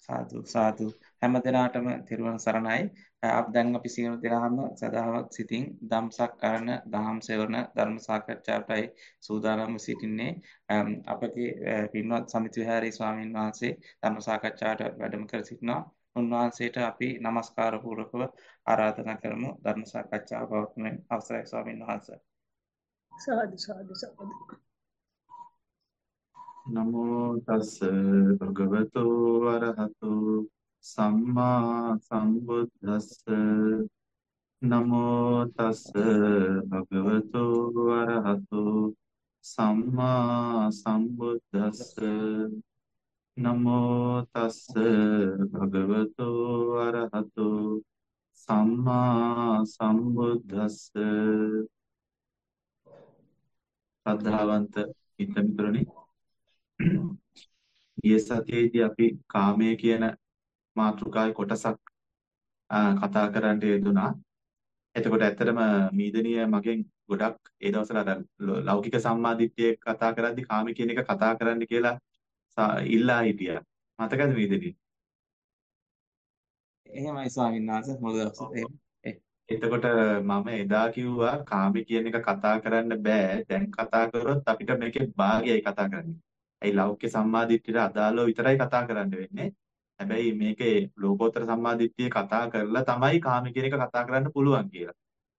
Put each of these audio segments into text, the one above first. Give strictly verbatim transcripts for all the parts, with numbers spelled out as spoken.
සාදු සාදු හැම දිනාටම තිරුවන් සරණයි. අප දැන් අපි සියලු දෙනාම සදාවත් සිතින් ධම්සක් කරන දහම් සෙවන ධර්ම සාකච්ඡාවටයි සූදානම්ව සිටින්නේ. අම්, අපගේ අ, පින්වත් සමිති විහාරී ස්වාමීන් වහන්සේ ධර්ම සාකච්ඡාවට වැඩම කර සිටිනවා. උන්වහන්සේට අපි নমස්කාර පූර්වකව ආරාධනා කරමු ධර්ම සාකච්ඡාව පවත්වන අවසරයි ස්වාමීන් වහන්සේ. සාදු සාදු සාදු. නමෝ තස්ස භගවතු වරහතු සම්මා සම්බුද්දස්ස නමෝ තස්ස භගවතු වරහතු සම්මා සම්බුද්දස්ස නමෝ තස්ස භගවතු වරහතු සම්මා සම්බුද්දස්ස ශ්‍රද්ධාවන්ත හිතමිතුරනි ගිය සතියේදී අපි කාමය කියන මාතෘකාවේ කොටසක් අ, කතා කරන්න යෙදුනා. එතකොට ඇත්තටම මීදනිය මගෙන් ගොඩක් ඒ දවස්වල අර ල- ලෞකික සම්මාදිට්ඨිය කතා කරද්දි කාම කියන එක කතා කරන්න කියලා සා- ඉල්ලා හිටියා. මතකද මීදනිය? එහෙමයි ස්වාමීන් වහන්සේ මුල් දවසේ ඔව්. එහෙම. ඒ එතකොට මම එදා කිව්වා කාම කියන එක කතා කරන්න බෑ. දැන් කතා කරොත් අපිට මේකේ භාගයයි කතා කරන්නේ. ඒ ලෞකික සම්මාදිට්ඨියට අදාළව විතරයි කතා කරන්න වෙන්නේ. හැබැයි මේකේ ලෝකෝත්තර සම්මාදිට්ඨිය කතා කරලා තමයි කාම කියන එක කතා කරන්න පුළුවන් කියලා.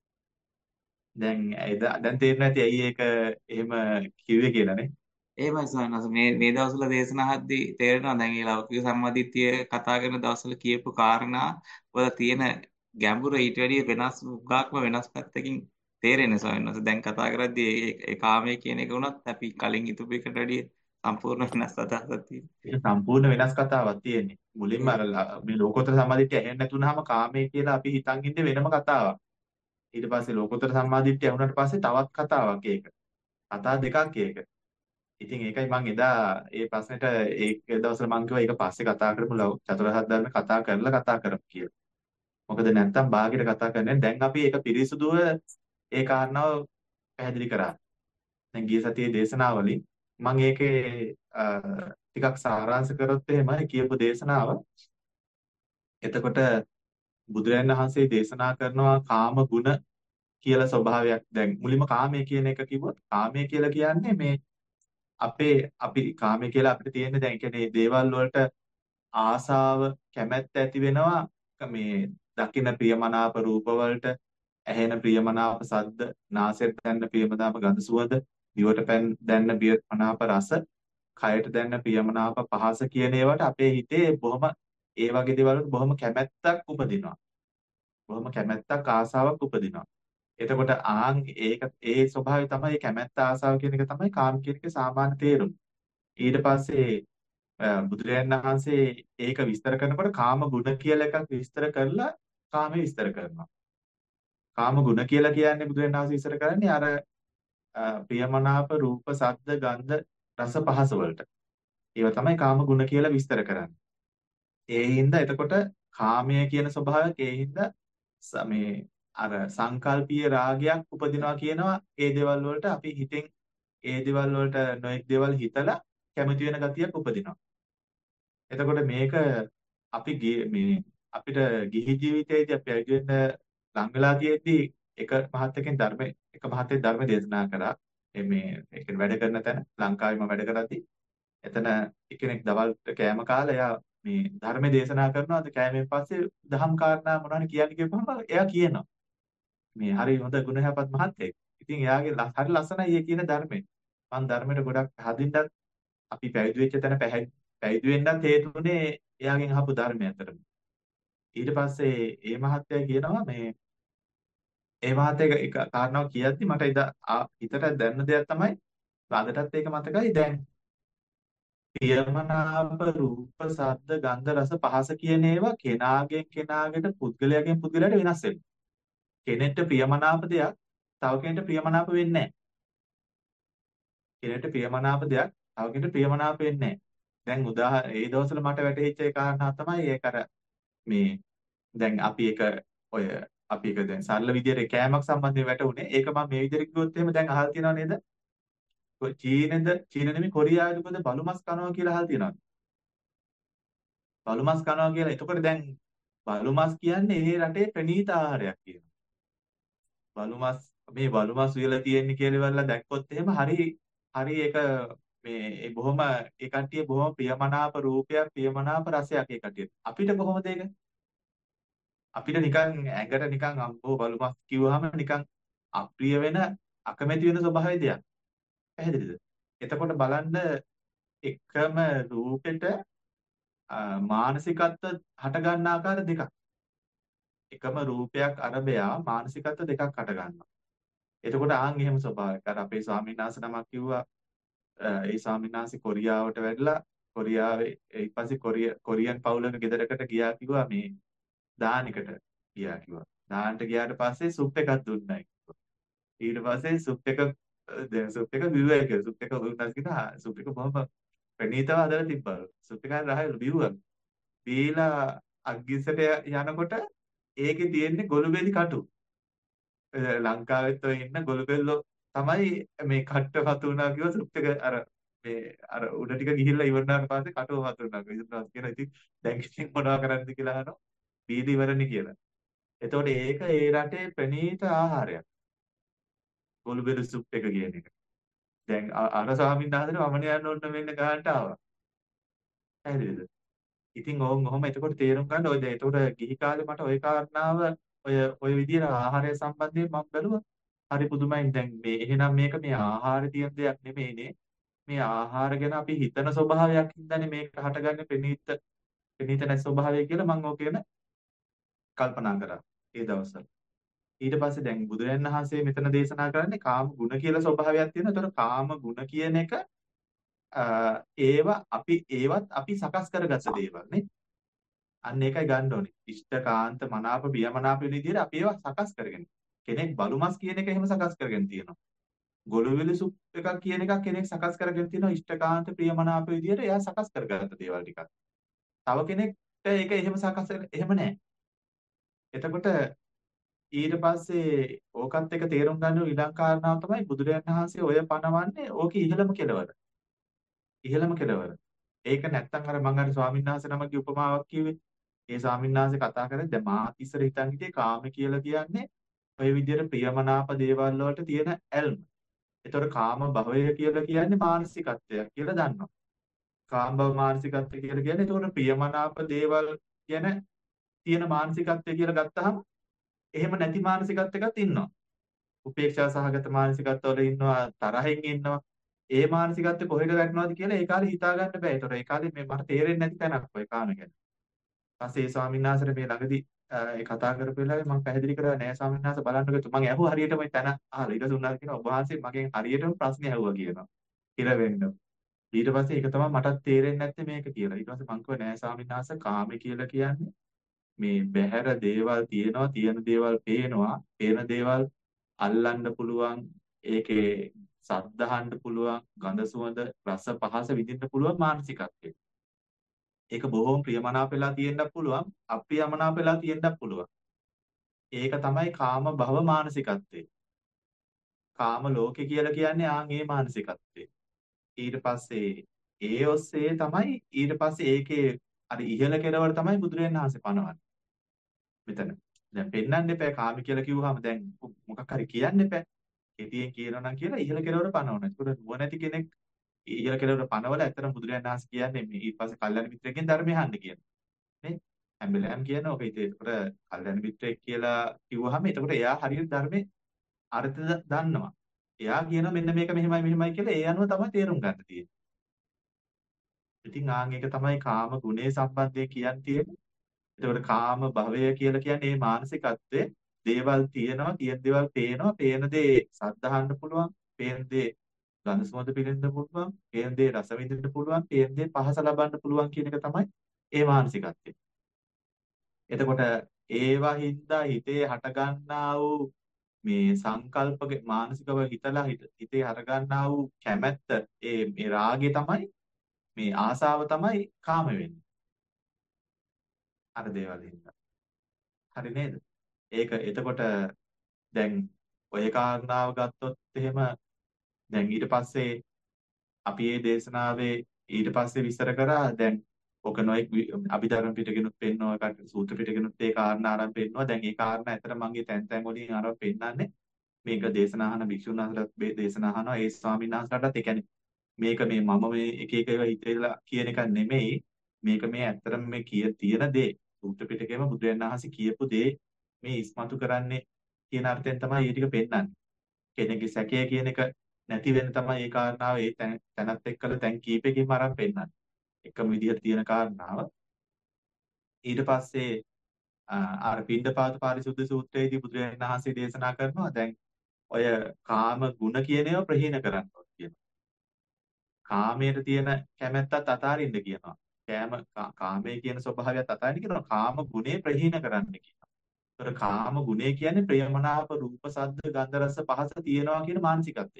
දැන් එදා දැන් තේරෙන්නේ නැති ඇයි ඒක එහෙම කිව්වේ කියලානේ. එහෙමයි ස්වාමීන් වහන්සේ මේ මේ දවස්වල දේශනා අහද්දී තේරෙනවා දැන් මේ ලෞකික සම්මාදිට්ඨිය කතා කරන දවස්වල කියපු කාරණා වල තියෙන ගැඹුර ඊට වැඩිය වෙනස් උගාක්ම වෙනස් පැත්තකින් තේරෙන්නේ ස්වාමීන් වහන්සේ දැන් කතා කරද්දී ඒ ඒ කාමයේ කියන එක උනත් අපි කලින් හිතපු එකට වැඩිය සම්පූර්ණ වෙනස් අදහසක් ඒක සම්පූර්ණ වෙනස් කතාවක් තියෙන්නේ. මුලින්ම අර තියෙනවා. ල- මේ ලෝකෝත්තර සම්මාදිට්ඨිය ඇහෙන්නේ නැතුනහම කාමය කියලා අපි හිතන් ඉන්නේ වෙනම කතාවක්. ඊට පස්සේ ලෝකෝත්තර සම්මාදිට්ඨිය ඇහුනට පස්සේ තවත් කතාවක් ඒක. කතා දෙකක් ඒක. ඉතින් ඒකයි මම එදා ඒ ප්‍රශ්නෙට ඒ දවස්වල මම කිව්වා ඒක පස්සේ කතා කරමු ලව- චතුරාර්ය සත්‍ය ධර්ම කතා කරලා කතා කරමු කියලා. මොකද නැත්තම් බාහිර කතා කරන්නේ දැන් අපි ඒක පිරිසුදුව ඒ කාරණාව පැහැදිලි කරා. දැන් ගිය සතියේ දේශනාවලින් මම ඒකේ අ, ටිකක් සාරාංශ කරොත් එහෙමයි කියපු දේශනාව. එතකොට බුදුරජාණන් වහන්සේ දේශනා කරනවා කාම ගුණ කියලා ස්වභාවයක්. දැන් මුලින්ම කාමය කියන එක කිව්වොත් කාමය කියලා කියන්නේ මේ අපේ අපි කාමය කියලා අපිට තියෙන දැන් කියන්නේ දේවල් වලට ආසාව කැමැත්ත ඇති වෙනවා මේ දකින ප්‍රියමනාප රූප වලට ඇහෙන ප්‍රියමනාප ශබ්ද නාසයට දැනෙන ප්‍රියමනාප ගඳ සුවඳ දිවට පැන් දැනෙන ප්‍රියමනාප රස කයට දැනෙන ප්‍රියමනාප පහස කියන ඒවාට අපේ හිතේ බොහොම ඒ වගේ දේවල් වලට බොහොම කැමැත්තක් උපදිනවා බොහොම කැමැත්තක් ආසාවක් උපදිනවා එතකොට ආන් ඒක ඒ ස්වභාවය තමයි කැමැත්ත ආසාව කියන එක තමයි කාම කියන එකේ සාමාන්‍ය තේරුම ඊට පස්සේ අ, බුදුරජාණන් වහන්සේ ඒක විස්තර කරනකොට කාම ගුණ කියලා එකක් විස්තර කරලා කාමයේ විස්තර කරනවා. කාම ගුණ කියලා කියන්නේ බුදුරජාණන් වහන්සේ විස්තර කරන්නේ අර අ, ප්‍රියමනාප රූප, ශබ්ද, ගන්ධ, රස පහස වලට. ඒවා තමයි කාම ගුණ කියලා විස්තර කරන්නේ. ඒ හින්දා එතකොට කාමය කියන ස්වභාවයක් ඒ හින්දා ස- මේ අර සංකල්පීය රාගයක් උපදිනවා කියනවා ඒ දේවල් වලට අපි හිතෙන් ඒ දේවල් වලට නොඑක් දේවල් හිතලා කැමති වෙන ගතියක් උපදිනවා. එතකොට මේක අපි ගිය- මේ අපිට ගිහි ජීවිතයේදී අපි පැවිදි වෙන්න ලං වෙලා තියෙද්දි එක මහත්තයකින් ධර්ම එක මහත්තයෙක් ධර්ම දේශනා කරා. ඒ මේ ඒ කියන්නේ වැඩ කරන තැන ලංකාවේ මම වැඩ කරද්දි එතන එක්කෙනෙක් දවල් කෑම කාලා එයා මේ ධර්ම දේශනා කරනවා. අද කෑමෙන් පස්සේ දහම් කාරණා මොනවද කියන්නේ කියපුවම එයා කියනවා. මේ හරි හොඳ ගුණ යහපත් මහත්තයෙක්. ඉතින් එයාගේ ල- හරි ලස්සනයි ඒ කියන ධර්මය. මම ධර්මයට ගොඩක් හදින්නත් අපි පැවිදි වෙච්ච තැන පැහැ- පැවිදි වෙන්නත් හේතුනේ එයාගෙන් අහපු ධර්මය අතරම. ඊට පස්සේ ඒ මහත්තයා කියනවා මේ ඒ මහත්තයා එක කාරණාවක් කියද්දි මට එදා ආ- හිතට දැනෙන දෙයක් තමයි අදටත් ඒක මතකයි දැන් ප්‍රියමනාප රූප ශබ්ද ගන්ධ රස පහස කියන ඒවා කෙනාගෙන් කෙනාකට පුද්ගලයාගෙන් පුද්ගලයාට වෙනස් වෙනවා. කෙනෙක්ට ප්‍රියමනාප දෙයක් තව කෙනෙක්ට ප්‍රියමනාප වෙන්නේ නැහැ. කෙනෙක්ට ප්‍රියමනාප දෙයක් තව කෙනෙක්ට ප්‍රියමනාප වෙන්නේ නැහැ. දැන් උදාහරණ ඒ දවස්වල මට වැටහිච්ච ඒ කාරණා තමයි ඒක අර මේ දැන් අපි එක ඔය අපි එක දැන් සරල විදියට කෑමක් සම්බන්ධයෙන් වැටුනේ. ඒක මම මේ විදියට කිව්වොත් එහෙම දැන් අහලා තියෙනව නේද? කො- චීනෙද චීන නෙමෙයි කොරියාවේද බලු මස් කනවා කියලා අහලා තියෙනවද? බලු මස් කනවා කියලා. එතකොට දැන් බලු මස් කියන්නේ ඒ රටේ ප්‍රණීත ආහාරයක් කියනවා. බලු මස් මේ බලු මස් උයලා තියෙන්නේ කියලා ඉවරලා දැක්කොත් එහෙම හරි හරි ඒක මේ ඒ බොහොම ඒ කට්ටිය බොහොම ප්‍රියමනාප රූපයක් ප්‍රියමනාප රසයක් ඒ කට්ටිය. අපිට කොහොමද ඒක? අපිට නිකන් ඇඟට නිකන් අම්බෝ බලු මස් කිව්වහම නිකන් අප්‍රිය වෙන අකමැති වෙන ස්වභාවය දෙයක්. පැහැදිලිද? එතකොට බලන්න එකම රූපෙට මානසිකත්ව හට ගන්න ආකාර දෙකක්. එකම රූපයක් අරබයා මානසිකත්ව දෙකක් හට ගන්නවා. එතකොට ආන් එහෙම ස්වභාවයක්. අර අපේ ස්වාමීන් වහන්සේ නමක් කිව්වා ඒ ස්වාමීන් වහන්සේ කොරියාවට වැඩලා කොරියාවේ ඊට පස්සේ කොරිය කොරියන් පවුලක ගෙදරකට ගියා කිව්වා මේ දානෙකට ගියා කිව්වා. දාන්නට ගියාට පස්සේ සුප් එකක් දුන්නා කිව්වා. ඊට පස්සේ සුප් එක දැන් සුප් එක බිව්වා කියලා. සුප් එක දුන්නා කියලා සුප් එක බොහොම ප්‍රණීතව හදලා තිබ්බලු. සුප් එක රහයි බිව්වා. බීලා අග්ගිස්සට යනකොට ඒකේ තියෙන්නේ ගොළුබෙලි කටු. ලංකාවෙත් ඔය ඉන්න ගොළුබෙල්ලෝ තමයි මේ කට්ට වතු වුණා කිව්ව සුප් එක අර මේ අර උඩ ටික ගිහිල්ලා ඉවරනාට පස්සේ කටුව වතු වුණා කියලා කියන ඉතින් දැන් ඉතින් මොනවා කරන්නද කියලා අහනවා බීදි ඉවරනේ කියලා. එතකොට ඒක ඒ රටේ ප්‍රණීත ආහාරයක්. ගොළුබෙලි සුප් එක කියන එක. දැන් අර ස්වාමීන් වහන්සේට වමන යන්න ඕන වෙන්න ගන්නට ආවා. පැහැදිලිද? ඉතින් ඕන් ඔහොම එතකොට තේරුම් ගන්න ඔය දැන් එතකොට ගිහි කාලේ මට ওই කාරණාව ඔය ඔය විදිහට ආහාරය සම්බන්ධයෙන් මම බැලුවා. හරි පුදුමයි. දැන් මේ එහෙනම් මේක මේ ආහාරය තියෙන දෙයක් නෙමෙයිනේ. මේ ආහාර ගැන අපි හිතන ස්වභාවයක් හින්දානේ මේක හටගන්නේ ප්‍රණීත ප්‍රණීත නැති ස්වභාවය කියලා මම ඕක ගැන කල්පනා කරා ඒ දවස්වල. ඊට පස්සේ දැන් බුදුරජාණන් වහන්සේ මෙතන දේශනා කරන්නේ කාම ගුණ කියලා ස්වභාවයක් තියෙනවා. ඒතර කාම ගුණ කියන එක ඒව අපි ඒවත් අපි සකස් කරගත්ත දේවල් නේ. අන්න ඒකයි ගන්න ඕනේ. ඉෂ්ඨකාන්ත මනාප ප්‍රියමනාප වෙන විදිහට අපි ඒවා සකස් කරගෙන. කෙනෙක් බලු මස් කියන එක එහෙම සකස් කරගෙන තියෙනවා. ගොළුවිලි සුප් එකක් කියන එකක් කෙනෙක් සකස් කරගෙන තියෙනවා ඉෂ්ඨකාන්ත ප්‍රියමනාප විදිහට එයා සකස් කරගත්ත දේවල් ටිකක්. තව කෙනෙක්ට ඒක එහෙම සකස් එහෙම නැහැ. එතකොට ඊට පස්සේ ඕකත් එක තේරුම් ගන්න ඊළඟ කාරණාව තමයි බුදුරජාණන් වහන්සේ ඔය පනවන්නේ ඕකේ ඉහළම කෙලවර. ඉහළම කෙලවර. ඒක නැත්තම් අර මම අර ස්වාමීන් වහන්සේ නමගේ උපමාවක් කිව්වේ. ඒ ස්වාමීන් වහන්සේ කතා කරන්නේ දැන් මාත් ඉස්සර හිතන් හිටියේ කාම කියලා කියන්නේ ඔය විදිහට ප්‍රියමනාප දේවල් වලට තියෙන ඇල්ම. ඒතකොට කාම භවය කියලා කියන්නේ මානසිකත්වයක් කියලා දන්නවා. කාම භව මානසිකත්වය කියලා කියන්නේ ඒතකොට ප්‍රියමනාප දේවල් ගැන තියෙන මානසිකත්වය කියලා ගත්තාම එහෙම නැති මානසිකත්වයකත් ඉන්නවා. උපේක්ෂා සහගත මානසිකත්වවල ඉන්නවා, තරහින් ඉන්නවා. ඒ මානසිකත්වය කොහෙද වැටෙනවද කියලා ඒ කාලේ හිතා ගන්න බෑ. ඒතකොට ඒ කාලේ මේ මට තේරෙන්නේ නැති තැනක් ඔය කාම ගැන. ඊපස්සේ ඒ ස්වාමීන් වහන්සේට මේ ළඟදී ඒ කතා කරපු වෙලාවේ මම පැහැදිලි කරා නෑ ස්වාමීන් වහන්සේ බලන්නකෝ මම ඇහුවා හරියටම මේ තැන අහලා ඊට දුන්නා කියනවා ඔබ වහන්සේ මගෙන් හරියටම ප්‍රශ්නේ ඇහුවා කියනවා. ඉර වෙන්න. ඊට පස්සේ ඒක තමයි මටත් තේරෙන්නේ නැත්තේ මේක කියලා. ඊට පස්සේ මං කිව්වා නෑ ස්වාමීන් වහන්සේ කාමේ කියලා කියන්නේ මේ බහැර දේවල් තියෙනවා, තියෙන දේවල් පේනවා, පේන දේවල් අල්ලන්න පුළුවන්, ඒකේ සද්ද අහන්න පුළුවන්, ගඳ සුවඳ, රස පහස විඳින්න පුළුවන් මානසිකත්වය. ඒක බොහොම ප්‍රියමනාප වෙලා තියෙන්නත් පුළුවන්, අප්‍රියමනාප වෙලා තියෙන්නත් පුළුවන්. ඒක තමයි කාම භව මානසිකත්වය. කාම ලෝකේ කියලා කියන්නේ ආන් ඒ මානසිකත්වය. ඊට පස්සේ ඒ ඔස්සේ තමයි ඊට පස්සේ ඒකේ අර ඉහළ කෙරවල තමයි බුදුරජාණන් වහන්සේ පනවන්නේ. මෙතන. දැන් පෙන්වන්න එපා කාම කියලා කිව්වහම දැන් මොකක් හරි කියන්න එපා. කෙටියෙන් කියනවා නම් කියලා ඉහළ කෙරවල පනවනවා. ඒකට නුවණැති කෙනෙක් ඉහළ කෙරවල පනවලා ඇත්තටම බුදුරජාණන් වහන්සේ කියන්නේ මේ ඊට පස්සේ කල්යනා මිත්‍රයෙක්ගෙන් ධර්මය අහන්න කියනවා. නේ? හැම වෙලාවෙම කියනවා. ඔක ඉතින් ඒකට කල්යනා මිත්‍රයෙක් කියලා කිව්වහම එතකොට එයා හරියට ධර්මයේ අර්ථ දන්නවා. එයා කියනවා මෙන්න මේක මෙහෙමයි මෙහෙමයි කියලා ඒ අනුව තමයි තේරුම් ගන්න තියෙන්නේ. ඉතින් ආන් එක තමයි කාම ගුණේ සම්බන්ධයෙන් කියන්න තියෙන්නේ. එතකොට කාම භවය කියලා කියන්නේ මේ මානසිකත්වයේ දේවල් තියෙනවා, තියෙන දේවල් පේනවා, පේන දේ සද්ධාහන්න පුළුවන්, පේන දේ ගඳ සුවඳ පිළිඳින්න පුළුවන්, පේන දේ රස විඳින්න පුළුවන්, පේන දේ පහස ලබන්න පුළුවන් කියන එක තමයි ඒ මානසිකත්වය. එතකොට ඒවා හින්දා හිතේ හටගන්නා වූ මේ සංකල්පක මානසිකව හිතලා හිතේ හටගන්නා වූ කැමැත්ත, ඒ මේ රාගය තමයි මේ ආසාව තමයි කාම වෙන්නේ. අර දේවල් හින්දා. හරි නේද? ඒක එතකොට දැන් ඔය කාරණාව ගත්තොත් එහෙම දැන් ඊට පස්සේ අපි මේ දේශනාවේ ඊට පස්සේ විස්තර කරා දැන් ඔක නොඑක් වි- අභිධර්ම පිටකෙනුත් පෙන්වනවා ඒකට සූත්‍ර පිටකෙනුත් ඒ කාරණා අරන් පෙන්වනවා. දැන් ඒ කාරණා ඇතර මගේ තැන් තැන් වලින් අරන් පෙන්නන්නේ මේක දේශනා අහන භික්ෂුන් වහන්සේලාත් දේශනා අහනවා ඒ ස්වාමීන් වහන්සේලාටත් ඒ කියන්නේ මේක මේ මම මේ එක එක ඒවා හිතේලා කියන එක නෙමෙයි මේක මේ ඇත්තටම මේ කිය තියෙන දේ සූත්‍ර පිටකේම බුදුරජාණන් වහන්සේ කියපු දේ මේ ඉස්මතු කරන්නේ කියන අර්ථයෙන් තමයි මේ ටික පෙන්නන්නේ. කෙනෙක්ගේ සැකය කියන එක නැති වෙන තමයි ඒ කාරණාව ඒ තැන- තැනත් එක්කලා තැන් කීපෙකින්ම අරන් පෙන්නන්නේ. එකම විදිහට තියෙන කාරණාව. ඊට පස්සේ අ, අර පිණ්ඩපාත පාරිශුද්ධ සූත්‍රයේදී බුදුරජාණන් වහන්සේ දේශනා කරනවා දැන් ඔය කාම ගුණ කියන ඒවා ප්‍රහීන කරන්න ඕනේ කියනවා. කාමයට තියෙන කැමැත්තත් අතාරින්න කියනවා. කෑම කා- කාමයේ කියන ස්වභාවයත් අතාරින්න කියනවා. කාම ගුණේ ප්‍රහීන කරන්න කියනවා. ඒතර කාම ගුණේ කියන්නේ ප්‍රියමනාප රූප, ශබ්ද, ගන්ධ, රස, පහස තියෙනවා කියන මානසිකත්වය.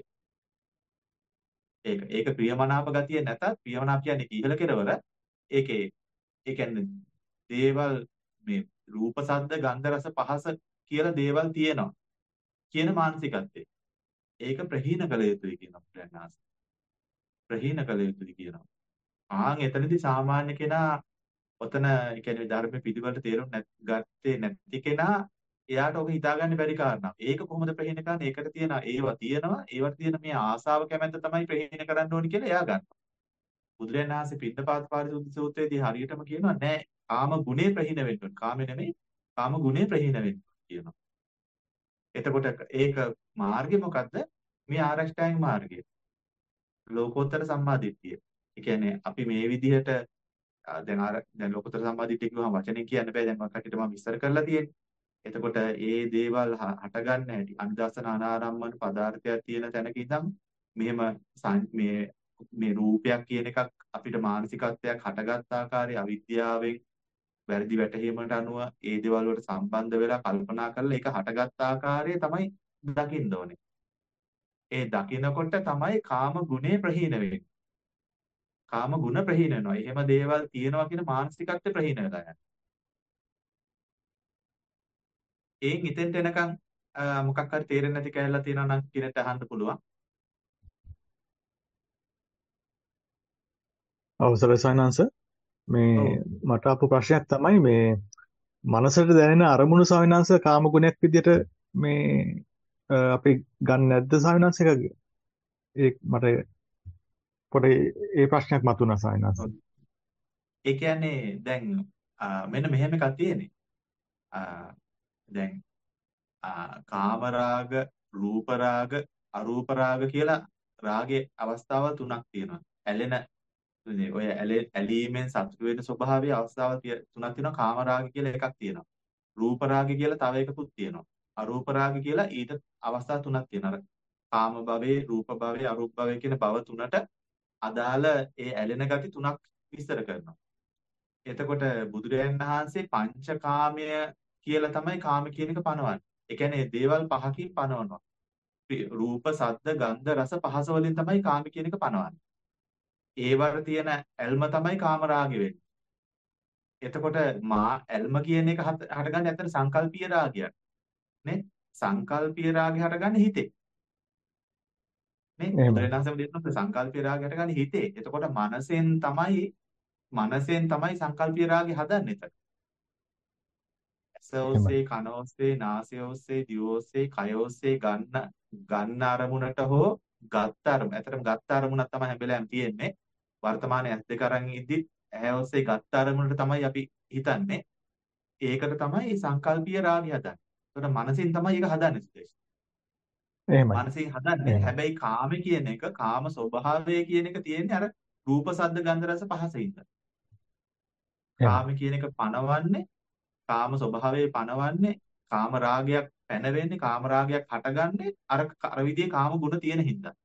ඒක ඒක ප්‍රියමනාප ගතිය නැතත් ප්‍රියමනාප කියන්නේ ඉහළ කෙරවල ඒකේ ඒ කියන්නේ දේවල් මේ රූප, ශබ්ද, ගන්ධ, රස, පහස කියලා දේවල් තියෙනවා කියන මානසිකත්වය. ඒක ප්‍රහීන කළ යුතුයි කියනවා බුදුරජාණන් වහන්සේ. ප්‍රහීන කළ යුතුයි කියනවා. ආන් එතනදී සාමාන්‍ය කෙනා ඔතන ඒ කියන්නේ ධර්ම පිළිවෙලට තේරුම් නැත් ගත්තේ නැති කෙනා එයාට ඔක හිතාගන්න බැරි කාරණා. ඒක කොහොමද ප්‍රහීන කරන්නේ? ඒකට තියෙන ඒවා තියෙනවා. ඒවට තියෙන මේ ආසාව කැමැත්ත තමයි ප්‍රහීන කරන්න ඕනි කියලා එයා ගන්නවා. බුදුරජාණන් වහන්සේ පිට්ඨපාත පාරිශුද්ධ සූත්‍රයේදී හරියටම කියනවා නෑ කාම ගුණේ ප්‍රහීන වෙන්න ඕනි. කාමේ නෙමෙයි කාම ගුණේ ප්‍රහීන වෙන්න ඕනි කියනවා. එතකොට ඒක මාර්ගය මොකද්ද? මේ ආරෂ්ඨාංග මාර්ගය. ලෝකෝත්තර සම්මාදිට්ඨිය. ඒ කියන්නේ අපි මේ විදිහට ආ, දැන් අර දැන් ලෝකෝත්තර සම්මාදිට්ඨිය කිව්වම වචනෙන් කියන්න බෑ දැන් මකට මම විස්තර කරලා තියෙන්නේ. එතකොට ඒ දේවල් හ- හටගන්න හැටි අනිදස්සන අනාරම්මන පදාර්ථයක් තියෙන තැනක ඉඳන් මෙහෙම සං- මේ මේ රූපයක් කියන එකක් අපිට මානසිකත්වයක් හටගත් ආකාරය අවිද්‍යාවෙන් වැරදි වැටහීමකට අනුව ඒ දේවල් වලට සම්බන්ධ වෙලා කල්පනා කරලා ඒක හටගත් ආකාරය තමයි දකින්න ඕනේ. ඒ දකිනකොට තමයි කාම ගුණේ ප්‍රහීන වෙන්නේ. කාම ගුණ ප්‍රහීන වෙනවා. එහෙම දේවල් තියෙනවා කියන මානසිකත්වය ප්‍රහීන වෙලා යනවා. ඒන් ඉතින්ට එනකන් අ, මොකක් හරි තේරෙන්නේ නැති කැලලා තියෙනවා නම් කිරට අහන්න පුළුවන්. අවසරයි සයනංශ මේ ඔව්. මට අපු ප්‍රශ්නයක් තමයි මේ මනසට දැනෙන අරමුණු සයනංශ කාම ගුණයක් විදිහට මේ අ, අපි ගන්න නැද්ද සයනංශ එක ඒ මට පොඩි ඒ ප්‍රශ්නයක් මතුණා සයනංශ. ඔව්. ඒ කියන්නේ දැන් අ, මෙන්න මෙහෙම එකක් තියෙන්නේ. අ, දැන් අ, කාම රාග, රූප රාග, අරූප රාග කියලා රාගයේ අවස්ථාවල් තුනක් තියෙනවා. ඇලෙන ඉතින් ඔය ඇලේ- ඇලීමෙන් සතුට වෙන ස්වභාවයේ අවස්ථාවල් තිය- තුනක් තියෙනවා. කාම රාග කියලා එකක් තියෙනවා. රූප රාග කියලා තව එකකුත් තියෙනවා. අරූප රාග කියලා ඊට අවස්ථා තුනක් තියෙනවා. අර කාම භවයේ, රූප භවයේ, අරූප භවයේ කියන භව තුනට අදාළ ඒ ඇලෙන ගති තුනක් විස්තර කරනවා. එතකොට බුදුරජාණන් වහන්සේ පංචකාමය කියලා තමයි කාම කියන එක පනවන්නේ. ඒ කියන්නේ දේවල් පහකින් පනවනවා. පි- රූප, ශබ්ද, ගන්ධ, රස, පහස වලින් තමයි කාම කියන එක පනවන්නේ. ඒවට තියෙන ඇල්ම තමයි කාම රාගෙ වෙන්නේ. එතකොට මා ඇල්ම කියන එක හට- හටගන්නේ ඇත්තට සංකල්පීය රාගයක් නේ. සංකල්පීය රාගය හටගන්නේ හිතේ නේ. එහෙමයි. බුදුරජාණන් වහන්සේ දෙන්නා සංකල්පීය රාගය හටගන්නේ හිතේ. එතකොට මනසෙන් තමයි මනසෙන් තමයි සංකල්පීය රාගය හදන්නේ. එතන. ඇස එහෙමයි. ඔස්සේ, කන ඔස්සේ, නාසය ඔස්සේ, දිව ඔස්සේ, කය ඔස්සේ ගන්න ගන්න අරමුණට හෝ ගත්ත අරමුණ. ඇත්තටම ගත්ත අරමුණක් තමයි හැම වෙලාවෙම තියෙන්නේ. වර්තමානයේ ඇස් දෙක අරන් ඉද්දි ඇහැ ඔස්සේ ගත්ත අරමුණට තමයි අපි හිතන්නේ. ඒකට තමයි සංකල්පීය රාගය හදන්නේ. ඒකට මනසින් තමයි ඒක හදන්නේ සුදේශ. එහෙමයි. මනසින් හදන්නේ. එහෙමයි. හැබැයි කාම කියන එක, කාම ස්වභාවය කියන එක තියෙන්නේ අර රූප, ශබ්ද, ගන්ධ, රස, පහසින්ද. එහෙමයි. කාම කියන එක පනවන්නේ, කාම ස්වභාවයේ පනවන්නේ, කාම රාගයක් පැනවෙන්නේ, කාම රාගයක් හටගන්නේ අර අර විදිහේ කාම ගුණ තියෙන හින්දා.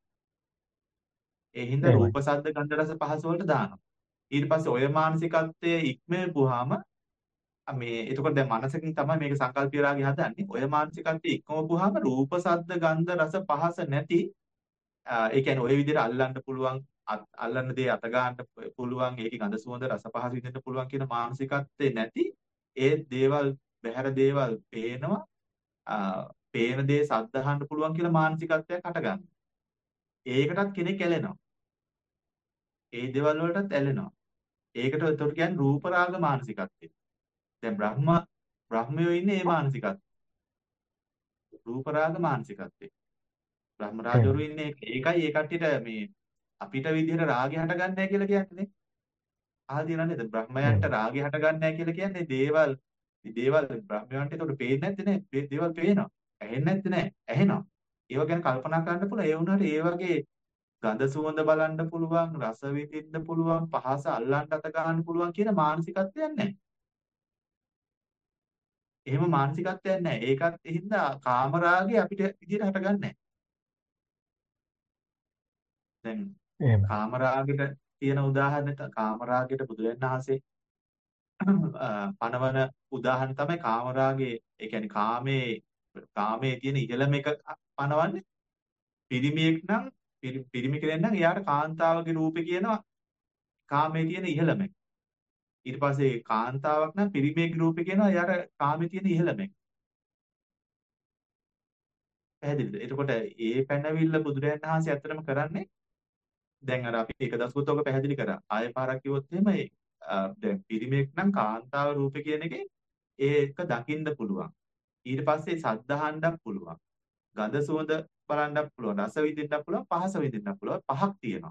ඒ හින්දා එහෙමයි. රූප, ශබ්ද, ගන්ධ, රස, පහස වලට දානවා. ඊට පස්සේ ඔය මානසිකත්වයේ ඉක්මවපුවාම මේ එතකොට දැන් මනසකින් තමයි මේක සංකල්පීය රාගය හදන්නේ. ඔය මානසිකත්වයේ ඉක්මවපුවාම රූප, ශබ්ද, ගන්ධ, රස, පහස නැති අ, ඒ කියන්නේ ඔය විදිහට අල්ලන්න පුළුවන්, අත්- අල්ලන්න දේ අත ගන්න පුළුවන්, ඒකේ ගඳ සුවඳ රස පහස විඳින්න පුළුවන් කියන මානසිකත්වේ නැති ඒ දේවල් බහැර දේවල් පේනවා, අ, පේන දේ සද්ද අහන්න පුළුවන් කියලා මානසිකත්වයක් හටගන්නවා. ඒකටත් කෙනෙක් ඇලෙනවා. ඒ දේවල් වලටත් ඇලෙනවා. ඒකට එතකොට කියන්නේ රූප රාග මානසිකත්වය. දැන් බ්‍රහ්ම බ්‍රහ්මයෝ ඉන්නේ මේ මානසිකත්වය. රූප රාග මානසිකත්වය. බ්‍රහ්ම රාජවරු ඉන්නේ ඒක. ඒකයි ඒ කට්ටියට මේ අපිට විදිහට රාගය හටගන්නේ නැහැ කියලා කියන්නේ. අහලා තියෙනව නේද? බ්‍රහ්මයන්ට රාගය හටගන්නේ නැහැ කියලා කියන්නේ දේවල් දේවල් බ්‍රහ්මයන්ට ඒකට පේන්නේ නැද්ද නේ? දේ- දේවල් පේනවා. ඇහෙන්නේ නැද්ද නෑ? ඇහෙනවා. ඒව ගැන කල්පනා කරන්න පුළුවන්. ඒ වුණාට ඒ වගේ ගඳ සුවඳ බලන්න පුළුවන්, රස විඳින්න පුළුවන්, පහස අල්ලන්න අත ගන්න පුළුවන් කියන මානසිකත්වයක් නැහැ. එහෙම මානසිකත්වයක් නැහැ. ඒකත් හින්දා කාම රාගය අපිට විදිහට හටගන්නේ නැහැ. දැන් එහෙමයි. කාම රාගෙට තියෙන උදාහරණ ත- කාම රාගෙට බුදුරජාණන් වහන්සේ අ, පනවන උදාහරණ තමයි කාම රාගේ. ඒ කියන්නේ කාමේ කාමේ තියෙන ඉහළම එක පනවන්නේ පිරිමියෙක් නම් පිරි- පිරිමි කෙනෙක් නම් එයාට කාන්තාවගේ රූපේ කියනවා කාමයේ තියෙන ඉහළම එක. ඊට පස්සේ කාන්තාවක් නම් පිරිමියෙක්ගේ රූපේ කියනවා එයාට කාමයේ තියෙන ඉහළම එක. පැහැදිලිද? එතකොට ඒ පැනවිල්ල බුදුරජාණන් වහන්සේ ඇත්තටම කරන්නේ දැන් අර අපි එක දවසකුත් ඔක පැහැදිලි කරා. ආයෙ පාරක් කිව්වොත් එහෙම ඒ අ, දැන් පිරිමියෙක් නම් කාන්තාව රූපේ කියන එකේ ඒක දකින්න පුළුවන්. ඊට පස්සේ සද්ධාහන්නක් පුළුවන්. ගඳ සුවඳ බලන්නත් පුළුවන්. රස විඳින්නත් පුළුවන්. පහස විඳින්නත් පුළුවන්. පහක් තියෙනවා.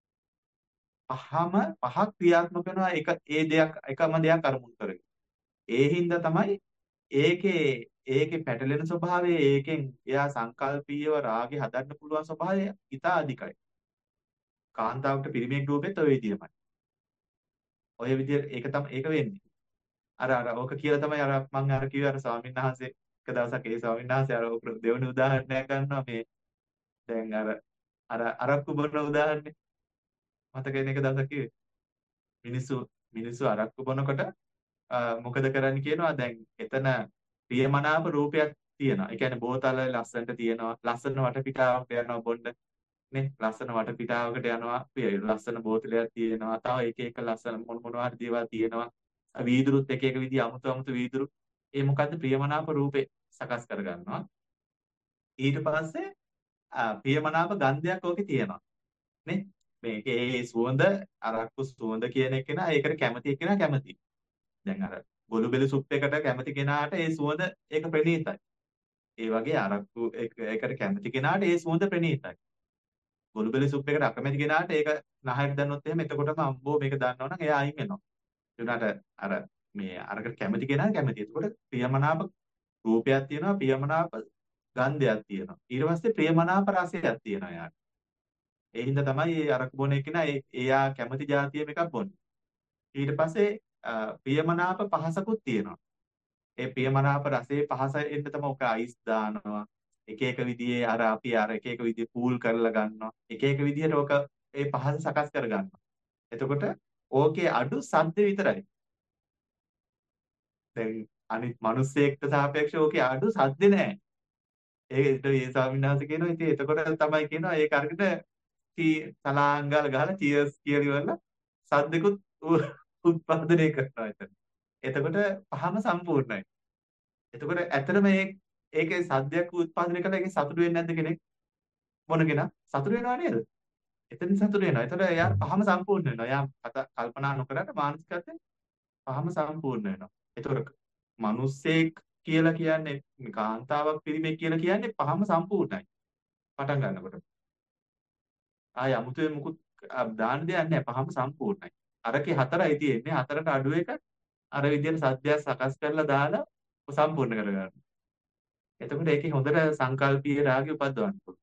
පහම පහක් ක්‍රියාත්මක වෙනවා එක ඒ දෙයක් එකම දෙයක් අරමුණු කරගෙන. ඒ හින්දා තමයි ඒකේ ඒකේ පැටලෙන ස්වභාවය ඒකෙන් එයා සංකල්පීයව රාගේ හදන්න පුළුවන් ස්වභාවය ඉතා අධිකයි. කාන්තාවකට පිරිමියෙක් රූපෙත් ඔය විදිහමයි. ඔය විදිහ ඒක තමයි ඒක වෙන්නේ. අර අර ඕක කියලා තමයි අර මම අර කිව්වේ අර ස්වාමීන් වහන්සේ එක දවසක් ඒ ස්වාමීන් වහන්සේ අර ඕක දෙවෙනි උදාහරණයක් ගන්නවා මේ දැන් අර අර අරක්කු බොන උදාහරණේ මතකද එක දවසක් කිව්වේ මිනිස්සු මිනිස්සු අරක්කු බොනකොට අ, මොකද කරන්න කියනවා දැන් එතන ප්‍රියමනාප රූපයක් තියෙනවා. ඒ කියන්නේ බෝතල ලස්සනට තියෙනවා. ලස්සන වටපිටාවක් යනවා බොන්න. නේ ලස්සන වටපිටාවකට යනවා. ප්‍රිය ලස්සන බෝතලයක් තියෙනවා. තව එක එක ලස්සන මොන මොනවා හරි දේවල් තියෙනවා. වීදුරුත් එක එක විදිහ අමුතු අමුතු වීදුරු. ඒ මොකද්ද ප්‍රියමනාප රූපේ සකස් කරගන්නවා. ඊට පස්සේ අ, ප්‍රියමනාප ගන්ධයක් ඕකේ තියෙනවා. නේ මේකේ ඒ සුවඳ අරක්කු සුවඳ කියන එක නා ඒකට කැමති එක්කෙනා කැමති. දැන් අර ගොළු බෙලු සුප් එකට කැමති කෙනාට ඒ සුවඳ ඒක ප්‍රණීතයි. ඒ වගේ අරක්කු එක- එකට කැමති කෙනාට ඒ සුවඳ ප්‍රණීතයි. ගොළු බෙලු සුප් එකට අකමැති කෙනාට ඒක නහයට දැම්මොත් එහෙම එතකොටම අම්බෝ මේක දන්නවනම් එයා අයින් වෙනවා. ඒ උනාට අර මේ අරකට කැමති කෙනා කැමති. එතකොට ප්‍රියමනාප රූපයක් තියෙනවා, ප්‍රියමනාප ගන්ධයක් තියෙනවා. ඊට පස්සේ ප්‍රියමනාප රසයක් තියෙනවා යාට. ඒ හින්දා තමයි ඒ අරක්කු බොන එක්කෙනා ඒ එයා කැමති જાතියෙම එකක් බොන්නේ. ඊට පස්සේ අ, ප්‍රියමනාප පහසකුත් තියෙනවා. ඒ ප්‍රියමනාප රසයේ පහස එන්න තමයි ඔක අයිස් දානවා. එක එක විදිහේ අර අපි අර එක එක විදිහේ කූල් කරලා ගන්නවා. එක එක විදිහට ඔක ඒ පහස සකස් කර ගන්නවා. එතකොට ඕකේ අඩු සද්ද විතරයි. දැන් අනිත් මිනිස්සෙක්ට සාපේක්ෂව ඕකේ අඩු සද්ද නෑ. ඒකට ඒ ස්වාමීන් වහන්සේ කියනවා ඉතින් එතකොට තමයි කියනවා ඒක අරගෙන තී සලාංගල ගහලා චියර්ස් කියලා ඉවරලා සද්දකුත් උ- උත්පාදනය කරනවා එතන. එතකොට පහම සම්පූර්ණයි. එතකොට ඇත්තටම මේ ඒකේ සද්දයක් උත්පාදනය කළා ඒකේ සතුටු වෙන්නේ නැද්ද කෙනෙක්? මොන කෙනා? සතුටු වෙනවා නේද? එතනින් සතුටු වෙනවා. එතකොට එයාට පහම සම්පූර්ණ වෙනවා. එයා කතා කල්පනා නොකරට මානසිකත්වයෙන් පහම සම්පූර්ණ වෙනවා. එතකොට මිනිස්සෙක් කියලා කියන්නේ මේ කාන්තාවක් පිරිමෙක් කියලා කියන්නේ පහම සම්පූර්ණයි. පටන් ගන්නකොට. ආය 아무තේ මුකුත් අ, දාන්න දෙයක් නැහැ. පහම සම්පූර්ණයි. අරකේ හතරයි තියෙන්නේ. හතරට අඩු එක අර විදිහට සද්දයක් සකස් කරලා දාලා සම්පූර්ණ කරගන්න. එතකොට ඒකේ හොඳට සංකල්පීය රාගය උපද්දවන්න පුළුවන්.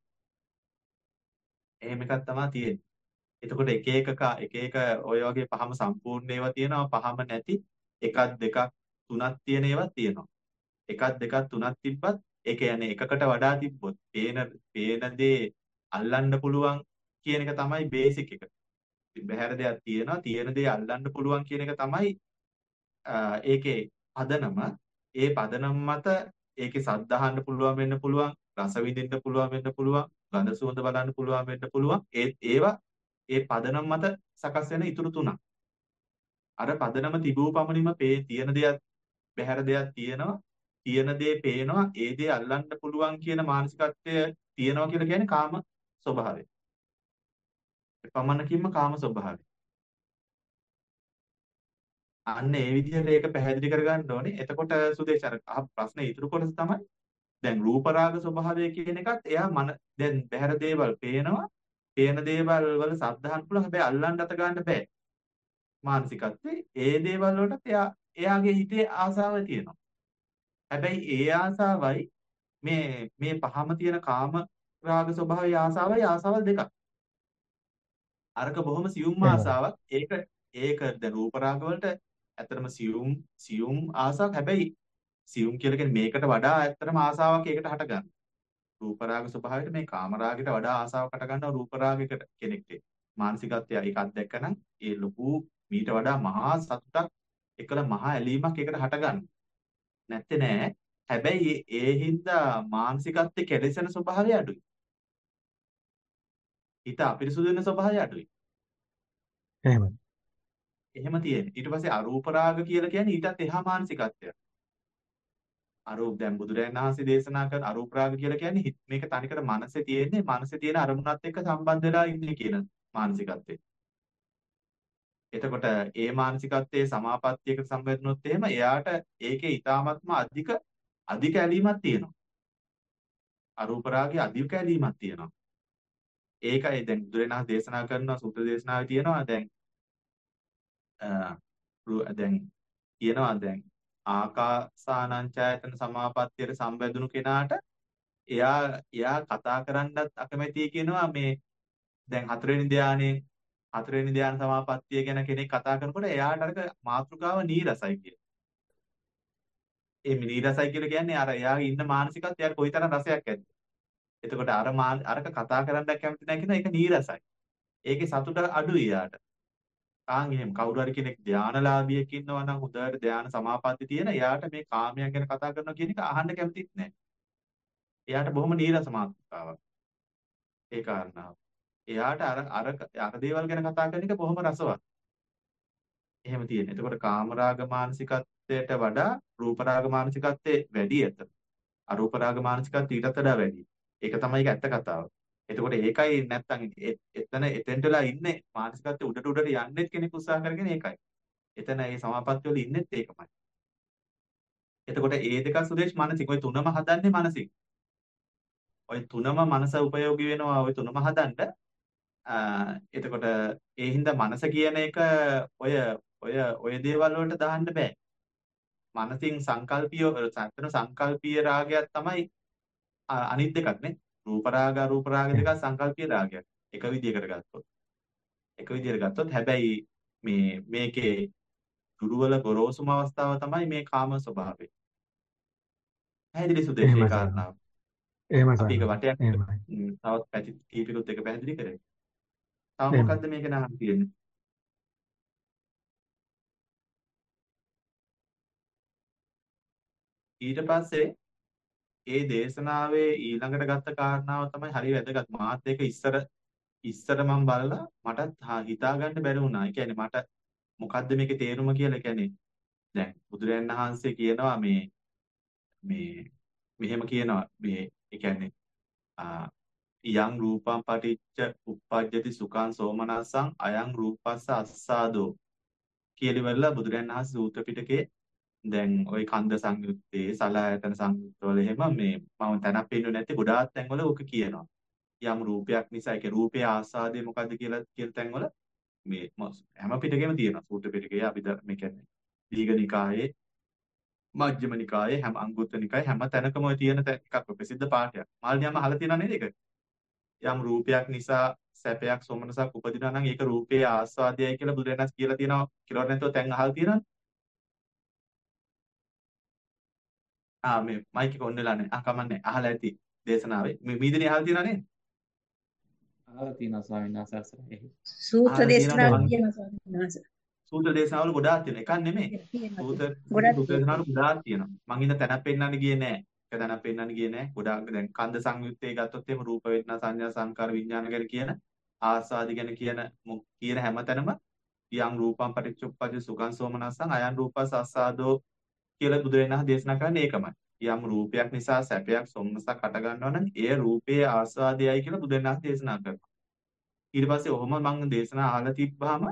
එහෙම එකක් තමයි තියෙන්නේ. එතකොට එක එක ක- එක එක ඔය වගේ පහම සම්පූර්ණ ඒවා තියෙනවා. පහම නැති එකක් දෙකක් තුනක් තියෙන ඒවා තියෙනවා. එකක් දෙකක් තුනක් තිබ්බත් ඒ කියන්නේ එකකට වඩා තිබ්බොත් පේන පේන දේ අල්ලන්න පුළුවන් කියන එක තමයි බේසික් එක. බහැර දෙයක් තියෙනවා තියෙන දේ අල්ලන්න පුළුවන් කියන එක තමයි අ, ඒකේ පදනම. ඒ පදනම මත ඒකේ සද්ද අහන්න පුළුවන් වෙන්න පුළුවන්, රස විඳින්න පුළුවන් වෙන්න පුළුවන්, ගඳ සුවඳ බලන්න පුළුවන් වෙන්න පුළුවන්. ඒ ඒවා ඒ පදනම මත සකස් වෙන ඉතුරු තුනක්. අර පදනම තිබූ පමණින්ම පේ තියෙන දෙයක් බහැර දෙයක් තියෙනවා. තියෙන දේ පේනවා. ඒ දේ අල්ලන්න පුළුවන් කියන මානසිකත්වය තියෙනවා කියලා කියන්නේ කාම ස්වභාවය. පමණකින්ම කාම ස්වභාවය. අන්න ඒ විදිහට ඒක පැහැදිලි කරගන්න ඕනේ. එතකොට සුදේශ අර අහ ප්‍රශ්නේ ඉතුරු කොටස තමයි දැන් රූප රාග ස්වභාවය කියන එකත් එයා මන දැන් බහැර දේවල් පේනවා. පේන දේවල් වල සද්ධාහන් පුළුවන්. හැබැයි අල්ලන්න අත ගන්න බෑ. මානසිකත්වේ ඒ දේවල් වලට එයා එයාගේ හිතේ ආසාව තියෙනවා. හැබැයි ඒ ආසාවයි මේ මේ පහම තියෙන කාම රාග ස්වභාවයේ ආසාවයි ආසාවල් දෙකක්. අරක බොහොම සියුම් එහෙමයි. ආසාවක්. ඒක ඒක දැන් රූප රාග වලට ඇත්තටම සියුම් සියුම් ආසාවක්. හැබැයි සියුම් කියලා කියන්නේ මේකට වඩා ඇත්තටම ආසාවක් ඒකට හට ගන්න. රූප රාග ස්වභාවයට මේ කාම රාගයට වඩා ආසාවක් හට ගන්නවා රූප රාගයකට කෙනෙක්ට. මානසිකත්වය ඒක අත්දැකනනම් ඒ ලොකු මීට වඩා මහා සතුටක් එකල මහා ඇලීමක් ඒකට හට ගන්නවා. නැත්තේ නෑ. හැබැයි ඒ ඒ හින්දා මානසිකත්වයේ කෙලෙසෙන ස්වභාවය අඩුයි. හිත අපිරිසුදු වෙන ස්වභාවය අඩුයි. එහෙමයි. එහෙම තියෙන්නේ. ඊට පස්සේ අරූප රාග කියලා කියන්නේ ඊටත් එහා මානසිකත්වයක්. අරූප දැන් බුදුරජාණන් වහන්සේ දේශනා කරන අරූප රාග කියලා කියන්නේ හිත- මේක තනිකර මනසේ තියෙන්නේ මනසේ තියෙන අරමුණත් එක්ක සම්බන්ධ වෙලා ඉන්නේ කියන මානසිකත්වය. එතකොට ඒ මානසිකත්වයේ සමාපත්තියකට සම්බන්ධනොත් එහෙම එයාට ඒකේ ඊ타මත්ම අධික අධික ඇලීමක් තියෙනවා. අරූප රාගයේ අධික ඇලීමක් තියෙනවා. ඒකයි දැන් බුදුරජාණන් වහන්සේ දේශනා කරන සූත්‍ර දේශනාවේ තියෙනවා දැන් අ, රු- දැන් කියනවා දැන් ආකාසානංචායතන සමාපත්තියට සම්බන්ධුණු කෙනාට එයා එයා කතා කරන්නත් අකමැතියි කියනවා මේ දැන් හතරවෙනි ධානයේ හතරවෙනි ධාන සමාපත්තිය ගැන කෙනෙක් කතා කරනකොට එයාට අරක මාතෘකාව නීරසයි කියන. ඒ නීරසයි කියලා කියන්නේ අර එයාගේ ඉන්න මානසිකත්වය එයාට කොයිතරම් රසයක් ඇද්ද. එතකොට අර මාන- අරක කතා කරන්න කැමති නැහැ කියන එක නීරසයි. ඒකේ සතුට අඩුයි එයාට. ආන් එහෙම කවුරු හරි කෙනෙක් ධානලාභියෙක් ඉන්නවා නම් හොඳට ධාන සමාපatti තියෙන එයාට මේ කාමයන් ගැන කතා කරනවා කියන එක අහන්න කැමතිත් නැහැ. එයාට බොහොම නීරස මාතෘකාවක්. ඒ කාරණාව. එයාට අර අර අර දේවල් ගැන කතා කරන එක බොහොම රසවත්. එහෙම තියෙන. එතකොට කාමරාග මානසිකත්වයට වඩා රූපරාග මානසිකත්වයේ වැඩි ඇත. අරූප රාග මානසිකත්වය ඊටත් වඩා වැඩි. ඒක තමයි ඒක ඇත්ත කතාව. එතකොට ඒකයි නැත්තම් එ- එතන එතෙන්ට වෙලා ඉන්නේ මානසිකත්වයේ උඩට උඩට යන්නේ කෙනෙක් උත්සාහ කරගෙන ඒකයි. එතන ඒ සමාපත්තිය වල ඉන්නෙත් ඒකමයි. එතකොට ඒ දෙක සුදේශ මානසික ඔය තුනම හදන්නේ මානසික. ඔය තුනම මනස උපයෝගී වෙනවා ඔය තුනම හදන්න. අ, එතකොට ඒ හින්දා මනස කියන එක ඔය ඔය ඔය දේවල් වලට දාන්න බෑ. මනසින් සංකල්පීය සැතන සංකල්පීය රාගයක් තමයි අ, අනිත් දෙකක් නේ. රූප රාග අරූප රාග දෙක සංකල්පීය රාගයක්. එක විදිහකට ගත්තොත්. එක විදිහකට ගත්තොත් හැබැයි මේ මේකේ දුර්වල ගොරෝසුම අවස්ථාව තමයි මේ කාම ස්වභාවය. පැහැදිලි සුදේශී එහෙමයි සර්. කාරණාව. එහෙමයි අපි ඒක සර්. වටයක් එහෙමයි. ම්, තවත් පැති කීපයකට එක පැහැදිලි කරේ. තව එහෙමයි. මොකද්ද මේක නහන් තියෙන්නේ? ඊට පස්සේ ඒ දේශනාවේ ඊළඟට ගත්ත කාරණාව තමයි හරි වැදගත්. මාත් ඒක ඉස්සර ඉස්සර මම බලලා මටත් හා- හිතා ගන්න බැරි වුණා. ඒ කියන්නේ මට මොකද්ද මේකේ තේරුම කියලා. ඒ කියන්නේ දැන් බුදුරජාණන් වහන්සේ කියනවා මේ මේ මෙහෙම කියනවා මේ ඒ කියන්නේ ආ, යං රූපං පටිච්ච උප්පජ්ජති සුඛං සෝමනස්සං අයං රූපස්ස අස්සාදෝ කියලා ඉවරලා බුදුරජාණන් වහන්සේ සූත්‍ර පිටකේ දැන් ওই කන්ද සංයුත්තේ සලආයතන සංයුත්තවල එහෙම මේ මම තැනක් පෙන්නුවේ නැත්තේ ගොඩාක් තැන්වල ඔක කියනවා. යම් රූපයක් නිසා ඒකේ රූපයේ ආස්වාදය මොකද්ද කියලා කියන තැන්වල මේ ම- හැම පිටකෙම තියෙනවා. සූත්‍ර පිටකයේ අපි මේ කියන්නේ දීඝනිකායේ මජ්ක්‍ධිම නිකායේ හැම අංගුත්තර නිකායේ හැම තැනකම ඔය තියෙන තැ- එකක් ප්‍රසිද්ධ පාඨයක්. මාළිනියම අහලා තියෙනව නේද ඒක? යම් රූපයක් නිසා සැපයක් සොමනසක් උපදිනවා නම් ඒක රූපයේ ආස්වාදයයි කියලා බුදුරජාණන් කියලා තියෙනවා. කියලා නැත්නම් තැන් අහලා තියෙනවද? ආ මේ මයික් එක ඔන් වෙලා නැහැ. ආ කමන්නේ. අහලා ඇති දේශනාවේ. මේ මීදිනේ අහලා තියෙනව නේද? අහලා තියෙනවා ස්වාමීන් වහන්සේ අවසරයි. සූත්‍ර අහලා තියෙනවා දේශනාව මං කියන ස්වාමීන් වහන්සේ. සූත්‍ර දේශනාවල ගොඩාක් තියෙනවා. එකක් නෙමෙයි. තියෙනවා සූත්‍ර ගොඩක් සූත්‍ර දේශනාවල ගොඩාක් තියෙනවා. මං ඉන්න තැනක් පෙන්නන්න ගියේ නෑ. එක තැනක් පෙන්නන්න ගියේ නෑ. ගොඩාක් දැන් කන්ද සංයුත්තේ ගත්තොත් එහෙම රූප වේදනා සංඥා සංකාර විඥාන ගැන කියන ආස්වාදි ගැන කියන මු- කියන හැමතැනම යම් රූපම් පටිච්චුප්පජ්ජ සුඛං සෝමනස්සං අයං රූපස් අස්සාදෝ කියලා බුදුරජාණන් වහන්සේ දේශනා කරන්නේ ඒකමයි. යම් රූපයක් නිසා සැපයක් සොම්නසක් හට ගන්නවා නම් එය රූපයේ ආස්වාදයයි කියලා බුදුරජාණන් වහන්සේ දේශනා කරනවා. ඊට පස්සේ ඔහොම මම දේශනා අහලා තිබ්බාම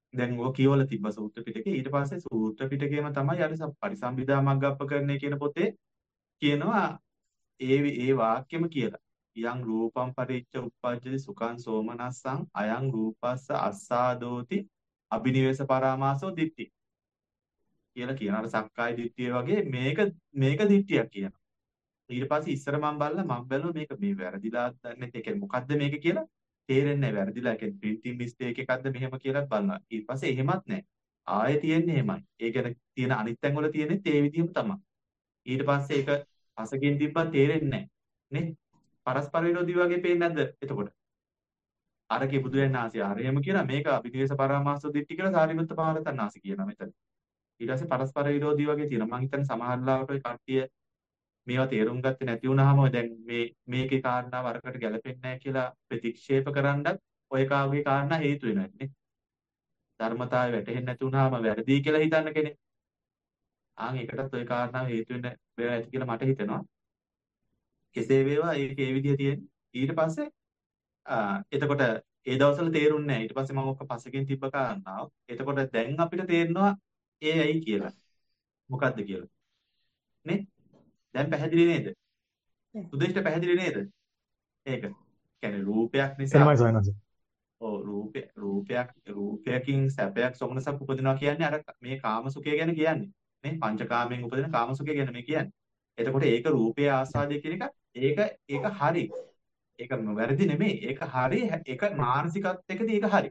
දැන් ඔය කියවල තිබ්බ සූත්‍ර පිටකේ. ඊට පස්සේ සූත්‍ර පිටකේම තමයි අර ස- පරිසම්බිදා මග්ගප්පකරණය කියන පොතේ කියනවා ඒ වි- ඒ වාක්‍යෙම කියලා. යං රූපං පරිච්ඡ උප්පජ්ජති සුඛං සෝමනස්සං අයං රූපස්ස අස්සාදෝති අබිනිවෙස පරාමාසෝ දිට්ඨි කියලා කියන. අර සක්කාය දිට්ඨිය වගේ මේක මේක දිට්ඨියක් කියනවා. ඊට පස්සේ ඉස්සර මම බලලා මම බැලුවා මේක මේ වැරදිලා දන්නේ ඒ කියන්නේ මොකද්ද මේක කියලා තේරෙන්නේ නැහැ. වැරදිලා ඒ කියන්නේ printing mistake එකක්ද මෙහෙම කියලා බලනවා. ඊට පස්සේ එහෙමත් නැහැ. ආයේ තියෙන්නේ එහෙමයි. ඒ කියන්නේ තියෙන අනිත් තැන් වල තියෙන්නේ ඒ විදිහම තමයි. ඊට පස්සේ ඒක පසකින් තිබ්බා තේරෙන්නේ නැහැ. නේ? පරස්පර විරෝධී වගේ පේන්නේ නැද්ද එතකොට? අරකේ බුදුන් වහන්සේ ආරයම කියනවා මේක අභිනිවේෂ පරාමාස දිට්ඨි කියලා සාරිපුත්ත මහරහතන් වහන්සේ කියනවා මෙතන. ඊට පස්සේ පරස්පර විරෝධී වගේ තියෙනවා. මං හිතන්නේ සමහර ලාවට ඔය කට්ටිය මේවා තේරුම් ගත්තේ නැති වුනහම දැන් මේ මේකේ කාරණාව අරකට ගැලපෙන්නේ නැහැ කියලා ප්‍රතික්ෂේප කරන්නත් ඔය කාගේ කාරණා හේතු වෙනවා නේ. ධර්මතාවය වැටහෙන්නේ නැති වුනහම වැරදි කියලා හිතන්න කෙනෙක්. ආන් ඒකටත් ඔය කාරණාව හේතු වෙන්න බෑ ඇති කියලා මට හිතෙනවා. කෙසේ වේවා ඒක ඒ විදිහ තියෙන්නේ. ඊට පස්සේ ආ එතකොට ඒ දවස්වල තේරුන්නේ නැහැ. ඊට පස්සේ මම ඔක පස්සකින් තිබ්බ කාරණාව. එතකොට දැන් අපිට තේරෙනවා ඒ ඇයි කියලා. මොකද්ද කියලා. නේ? දැන් පැහැදිලි නේද? සුදේෂ්ට පැහැදිලි නේද? ඒක. කියන්නේ රූපයක් නිසා එහෙමයි සයනස. ඔව් රූපය රූපයක් රූපයකින් සැපයක් සොමනසක් උපදිනවා කියන්නේ අර මේ කාමසුඛය ගැන කියන්නේ. නේ? පංචකාමයෙන් උපදින කාමසුඛය ගැන මේ කියන්නේ. එතකොට ඒක රූපයේ ආස්වාදය කියන එක ඒක ඒක හරි. ඒක වැරදි නෙමෙයි. ඒක හරි. ඒක මානසිකත්වයකදී ඒක හරි.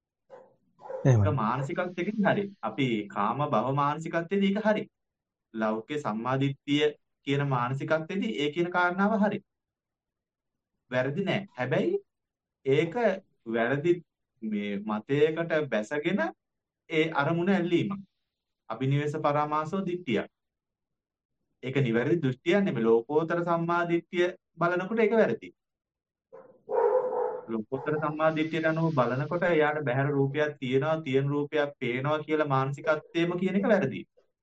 ඒක එහෙමයි. මානසිකත්වයකදී හරි. අපි කාම භව මානසිකත්වයේදී ඒක හරි. ලෞකික සම්මාදිට්ඨිය කියන මානසිකත්වයේදී ඒ කියන කාරණාව හරි. වැරදි නෑ. හැබැයි ඒක වැරදි මේ මතයකට බැසගෙන ඒ අරමුණ ඇල්ලීම. අබිනිවෙස පරාමාසෝ දිට්ඨිය. ඒක නිවැරදි දෘෂ්ටියක් නෙමෙයි. ලෝකෝත්තර සම්මාදිට්ඨිය බලනකොට ඒක වැරදි. ලෝකෝත්තර සම්මාදිට්ඨියට අනුව බලනකොට එයාට බහැර රූපයක් තියෙනවා, තියෙන රූපයක් පේනවා කියලා මානසිකත්වයේම කියන එක වැරදි.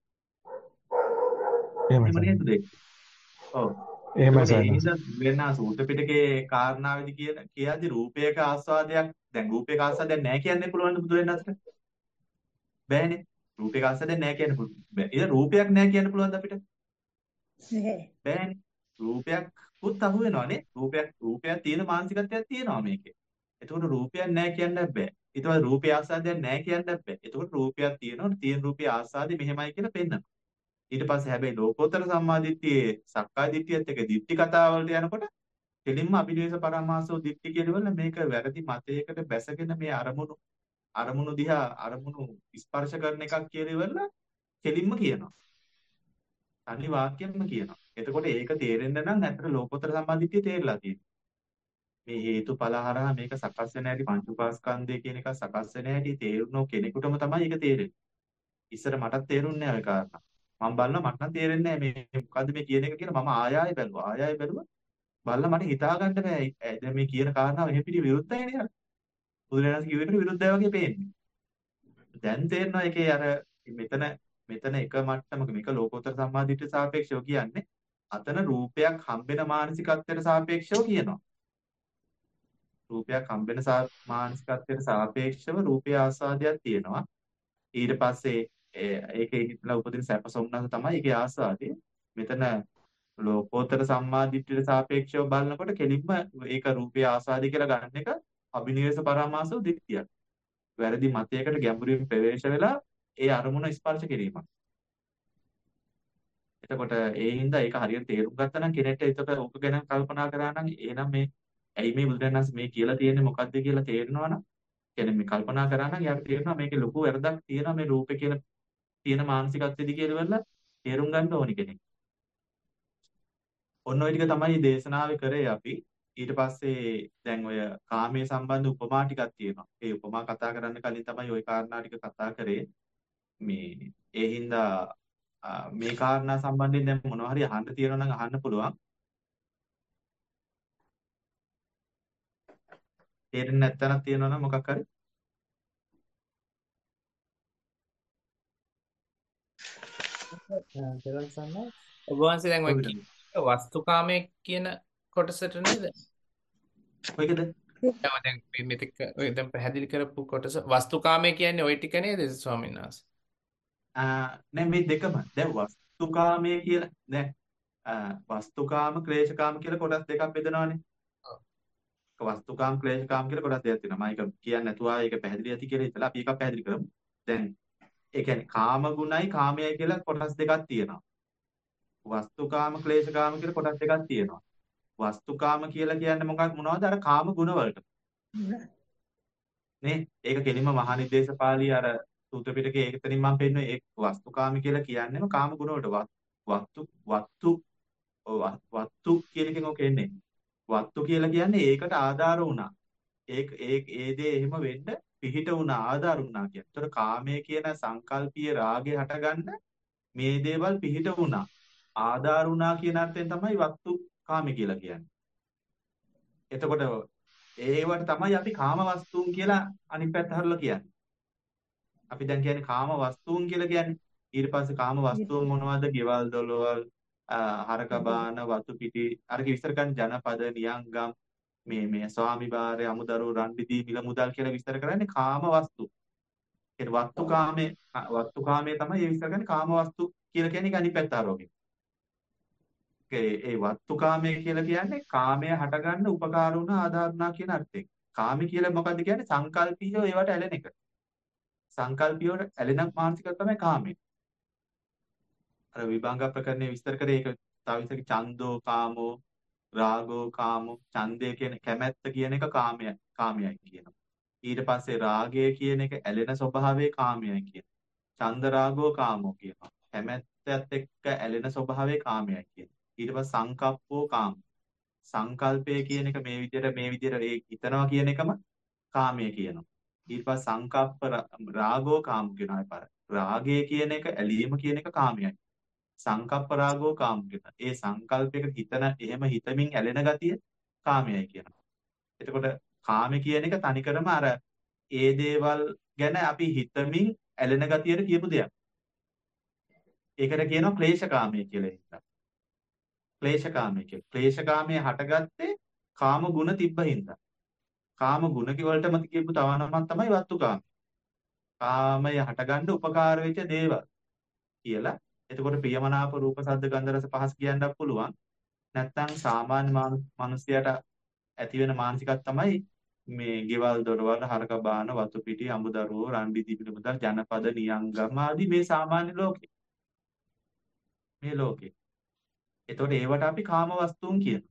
එහෙමයි එහෙම සයනස. නේද දෙක්? ඔව්. එහෙමයි එතකොට ඒ සයනස. හින්දා වෙනා සූත්‍ර පිටකේ කාරණාවේදී කියන කියද්දි රූපයක ආස්වාදයක් දැන් රූපයක ආස්වාදයක් නැහැ කියන්න පුළුවන් බුදු වෙනසට බෑනේ. රූපයක ආස්වාදයක් නැහැ කියන්න පුළුවන්. බෑ. ඒ රූපයක් නැහැ කියන්න පුළුවන්ද අපිට? නැහැ. බෑනේ. රූපයක් පුත් අහු වෙනවානේ. රූපයක් රූපයක් තියෙන මානසිකත්වයක් තියෙනවා මේකේ. එතකොට රූපයක් නැහැ කියන්නත් බෑ. ඊට පස්සේ රූපය ආස්වාදයක් නැහැ කියන්නත් බෑ. එතකොට රූපයක් තියෙනවා. තියෙන රූපය ආස්වාදෙ මෙහෙමයි කියලා පෙන්නනවා. ඊට පස්සේ හැබැයි ලෝකෝත්තර සම්මාදිට්ඨියේ සක්කාය දිට්ඨියත් එක්ක දිට්ඨි කතාව වලට යනකොට කෙලින්ම අභිනිවෙස පරාමාසෝ දිට්ඨි කියනවල මේක වැරදි මතයකට බැසගෙන මේ අරමුණු අරමුණු දිහා අරමුණු ස්පර්ශ කරන එකක් කියලා ඉවරලා කෙලින්ම කියනවා. තනි වාක්‍යයෙන්ම කියනවා. එතකොට ඒක තේරෙන්න නම් ඇත්තට ලෝකෝත්තර සම්මාදිට්ඨිය තේරලා තියෙනවා. මේ හේතුඵල හරහා මේක සකස් වෙන හැටි පංච උපාස්කන්ධය කියන එක සකස් වෙන හැටි තේරුණෝ කෙනෙකුටම තමයි ඒක තේරෙන්නේ. ඉස්සර මටත් තේරුන්නේ නැහැ ඔය කාරණා. මම බලනවා මට නම් තේරෙන්නේ නැහැ මේ මොකද්ද මේ කියන එක කියලා මම ආය ආය බැලුවා. ආය ආය බැලුවා. බලලා මට හිතා ගන්න බෑ. ඇයි දැන් මේ කියන කාරණාව එහෙ පිටි විරුද්ධයි නේ අර. බුදුරජාණන් කිව්ව එකට විරුද්ධයි වගේ පේන්නේ. දැන් තේරෙනවා ඒකේ අර මෙතන මෙතන එක මට්ටමක මේක ලෝකෝත්තර සම්මාදිට්ඨිය සාපේක්ෂව කියන්නේ අතන රූපයක් හම්බෙන මානසිකත්වයට සාපේක්ෂව කියනවා. රූපයක් හම්බෙන මානසිකත්වයට සාපේක්ෂව රූපය ආස්වාදයක් තියෙනවා. ඊට පස්සේ ඒකේ හිතලා උපදින සැප සොම්නස තමයි ඒකේ ආස්වාදය. මෙතන ලෝකෝත්තර සම්මාදිට්ඨියට සාපේක්ෂව බලනකොට කෙලින්ම ඒක රූපය ආස්වාදය කියලා ගන්න එක අභිනිවෙස පරාමාසෝ දිට්ඨියක්. වැරදි මතයකට ගැඹුරින් ප්‍රවේශ වෙලා ඒ අරමුණ ස්පර්ශ කිරීමක්. එතකොට ඒ හින්දා ඒක හරියට තේරුම් ගත්තා නම් කෙනෙක්ට එතකොට ඕක ගැන කල්පනා කරා නම් එහෙනම් මේ ඇයි මේ බුදුරජාණන් මේ කියලා තියෙන්නේ මොකද්ද කියලා තේරෙනවා නම් කියන්නේ මේ කල්පනා කරා නම් යාට තේරෙනවා මේකේ ලොකු වැරදක් තියෙනවා මේ රූපේ කියලා තියෙන මානසිකත්වෙදි කියලා වෙලා තේරුම් ගන්න ඕනි කෙනෙක්. ඔන්න ඔය ටික තමයි දේශනාවේ කරේ අපි. ඊට පස්සේ දැන් ඔය කාමයේ සම්බන්ධ උපමා ටිකක් තියෙනවා. ඒ උපමා කතා කරන්න කලින් තමයි ওই කාරණා ටික කතා කරේ. මේ ඒ හින්දා මේ කාරණා සම්බන්ධයෙන් දැන් මොනවා හරි අහන්න තියෙනවා නම් අහන්න පුළුවන්. තේරෙන්නේ නැත්නම් තියෙනවා නම් මොකක් හරි. තෙරුවන් සරණයි. ඔබ වහන්සේ දැන් ඔය වස්තුකාමයේ කියන කොටසට නේද? කොයිකද? දැන් මේ මෙතෙක් ඔය දැන් පැහැදිලි කරපු කොටස වස්තුකාමයේ කියන්නේ ওই ටික නේද ස්වාමීන් වහන්සේ? නෑ මේ දෙකම දැන් වස්තුකාමයේ කියලා දැන් අ, වස්තුකාම ක්ලේශකාම කියලා කොටස් දෙකක් බෙදනවානේ. ඔව්. වස්තුකාම ක්ලේශකාම කියලා කොටස් දෙකක් තියෙනවා. මම ඒක කියන්නේ නැතුව ඒක පැහැදිලි ඇති කියලා හිතලා අපි එකක් පැහැදිලි කරමු. දැන් ඒ කියන්නේ කාම ගුණයි කාමයයි කියලා කොටස් දෙකක් තියෙනවා. වස්තුකාම ක්ලේශකාම කියලා කොටස් දෙකක් තියෙනවා. වස්තුකාම කියලා කියන්නේ මොකක් මොනවද? අර කාම ගුණ වලට. නේ? ඒක කෙලින්ම මහානිද්දේශ පාළිය අර සූත්‍ර පිටකේ ඒකතනින් මම පෙන්නන්නේ ඒ වස්තුකාම කියලා කියන්නේම කාම ගුණ වලට. වත්- වස්තු වස්තු ඔව්, වස්තු කියන එකෙන් ඔක එන්නේ. වස්තු කියලා කියන්නේ ඒකට ආධාර වුණා. ඒක ඒ ඒ දේ එහෙම වෙන්න පිහිට වුණා, ආධාර වුණා කියන්නේ. ඒතර කාමයේ කියන සංකල්පීය රාගය හටගන්න මේ දේවල් පිහිට වුණා. ආධාර වුණා කියන අර්ථයෙන් තමයි වස්තු කාමී කියලා කියන්නේ. එතකොට ඒවට තමයි අපි කාම වස්තුන් කියලා අනිත් පැත්ත හරලා කියන්නේ. අපි දැන් කියන්නේ කාම වස්තුන් කියලා කියන්නේ. ඊට පස්සේ කාම වස්තුන් මොනවද? ගෙවල් දොරවල්, අ, හරක බාන, වතු පිටි, අරක විස්තර කරන ජනපද, නියංගම්, මේ මේ ස්වාමි භාර්ය, අමුදරුවෝ, රන්දිදී, මිල මුදල් කියලා විස්තර කරන්නේ කාම වස්තු. ඒ වස්තු කාමයේ වස්තු කාමයේ තමයි ඒ විස්තර කරන්නේ කාම වස්තු කියලා කියන්නේ අනිත් පැත්ත හරවගේ. ඒ ඒ වස්තු කාමයේ කියලා කියන්නේ කාමය හටගන්න උපකාර වුණා, ආධාර වුණා කියන අර්ථයෙන්. කාමී කියලා මොකද්ද කියන්නේ? සංකල්පීය ඒවට ඇලෙන එක. සංකල්පීයට ඇලෙන මානසිකව තමයි කාමී. අර විභංග ප්‍රකරණේ විස්තර කරේ ඒක තව විස්තර ඡන්தோ කාමෝ රාගෝ කාමෝ ඡන්දය කියන කැමැත්ත කියන එක කාමය කාමයයි කියනවා. ඊට පස්සේ රාගය කියන එක ඇලෙන ස්වභාවයේ කාමයයි කියනවා. ඡන්ද රාගෝ කාමෝ කියනවා. කැමැත්තත් එක්ක ඇලෙන ස්වභාවයේ කාමයයි කියනවා. ඊට පස්සේ සංකප්පෝ කාම. සංකල්පය කියන එක මේ විදිහට මේ විදිහට ඒ හිතනවා කියන එකම කාමය කියනවා. ඊට පස්සේ සංකප්ප රා- රාගෝ කාම කියනවා පාර. රාගය කියන එක ඇලීම කියන එක කාමයයි. සංකප්ප රාගෝ කාම කියනවා. ඒ සංකල්පයකට හිතන එහෙම හිතමින් ඇලෙන ගතිය කාමයයි කියනවා. එතකොට කාම කියන එක තනිකරම අර ඒ දේවල් ගැන අපි හිතමින් ඇලෙන ගතියට කියපු දෙයක්. ඒකට කියනවා ක්ලේශකාමය කියලා හිතනවා. ක්ලේශකාමය කියලා. ක්ලේශකාමයේ හටගත්තේ කාම ගුණ තිබ්බ හින්දා. කාම ගුණ වලටම කියපු තව නමක් තමයි වස්තුකාම. කාමය හටගන්න උපකාර වෙච්ච දේවල් කියලා. එතකොට ප්‍රියමනාප රූප ශබ්ද ගන්ධ රස පහස් කියන්නත් පුළුවන්. නැත්නම් සාමාන්‍ය මිනිසයාට ඇති වෙන මානසිකත් තමයි මේ ගෙවල් දොරවල් හරක බාන වතු පිටි අමුදරුවෝ රන්දි දීපිට මුදල් ජනපද නියංගම ආදී මේ සාමාන්‍ය ලෝකේ. මේ ලෝකේ. එතකොට ඒවට අපි කාම වස්තුන් කියනවා.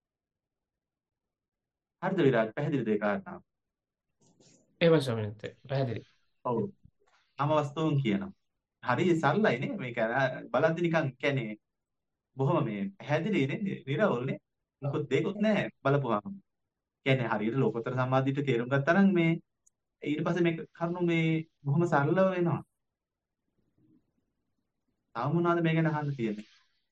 හරිද විරාජ්? පැහැදිලිද ඒ කාරණාව? එහෙම ස්වාමීන් වහන්සේ පැහැදිලි. ඔව්. කාම වස්තුන් කියනවා. හරි සරලයි නේ මේක බලද්දි නිකන් කියන්නේ බොහොම මේ පැහැදිලි නේ නිරවුල් නේ මොකද දෙයක්වත් නැහැ බලපුවාම කියන්නේ හරියට ලෝකෝත්තර සම්මාදිට තේරුම් ගත්තා නම් මේ ඊට පස්සේ මේ කරුණු මේ බොහොම සරලව වෙනවා. තව මොනවද මේ ගැන අහන්න තියෙන්නේ?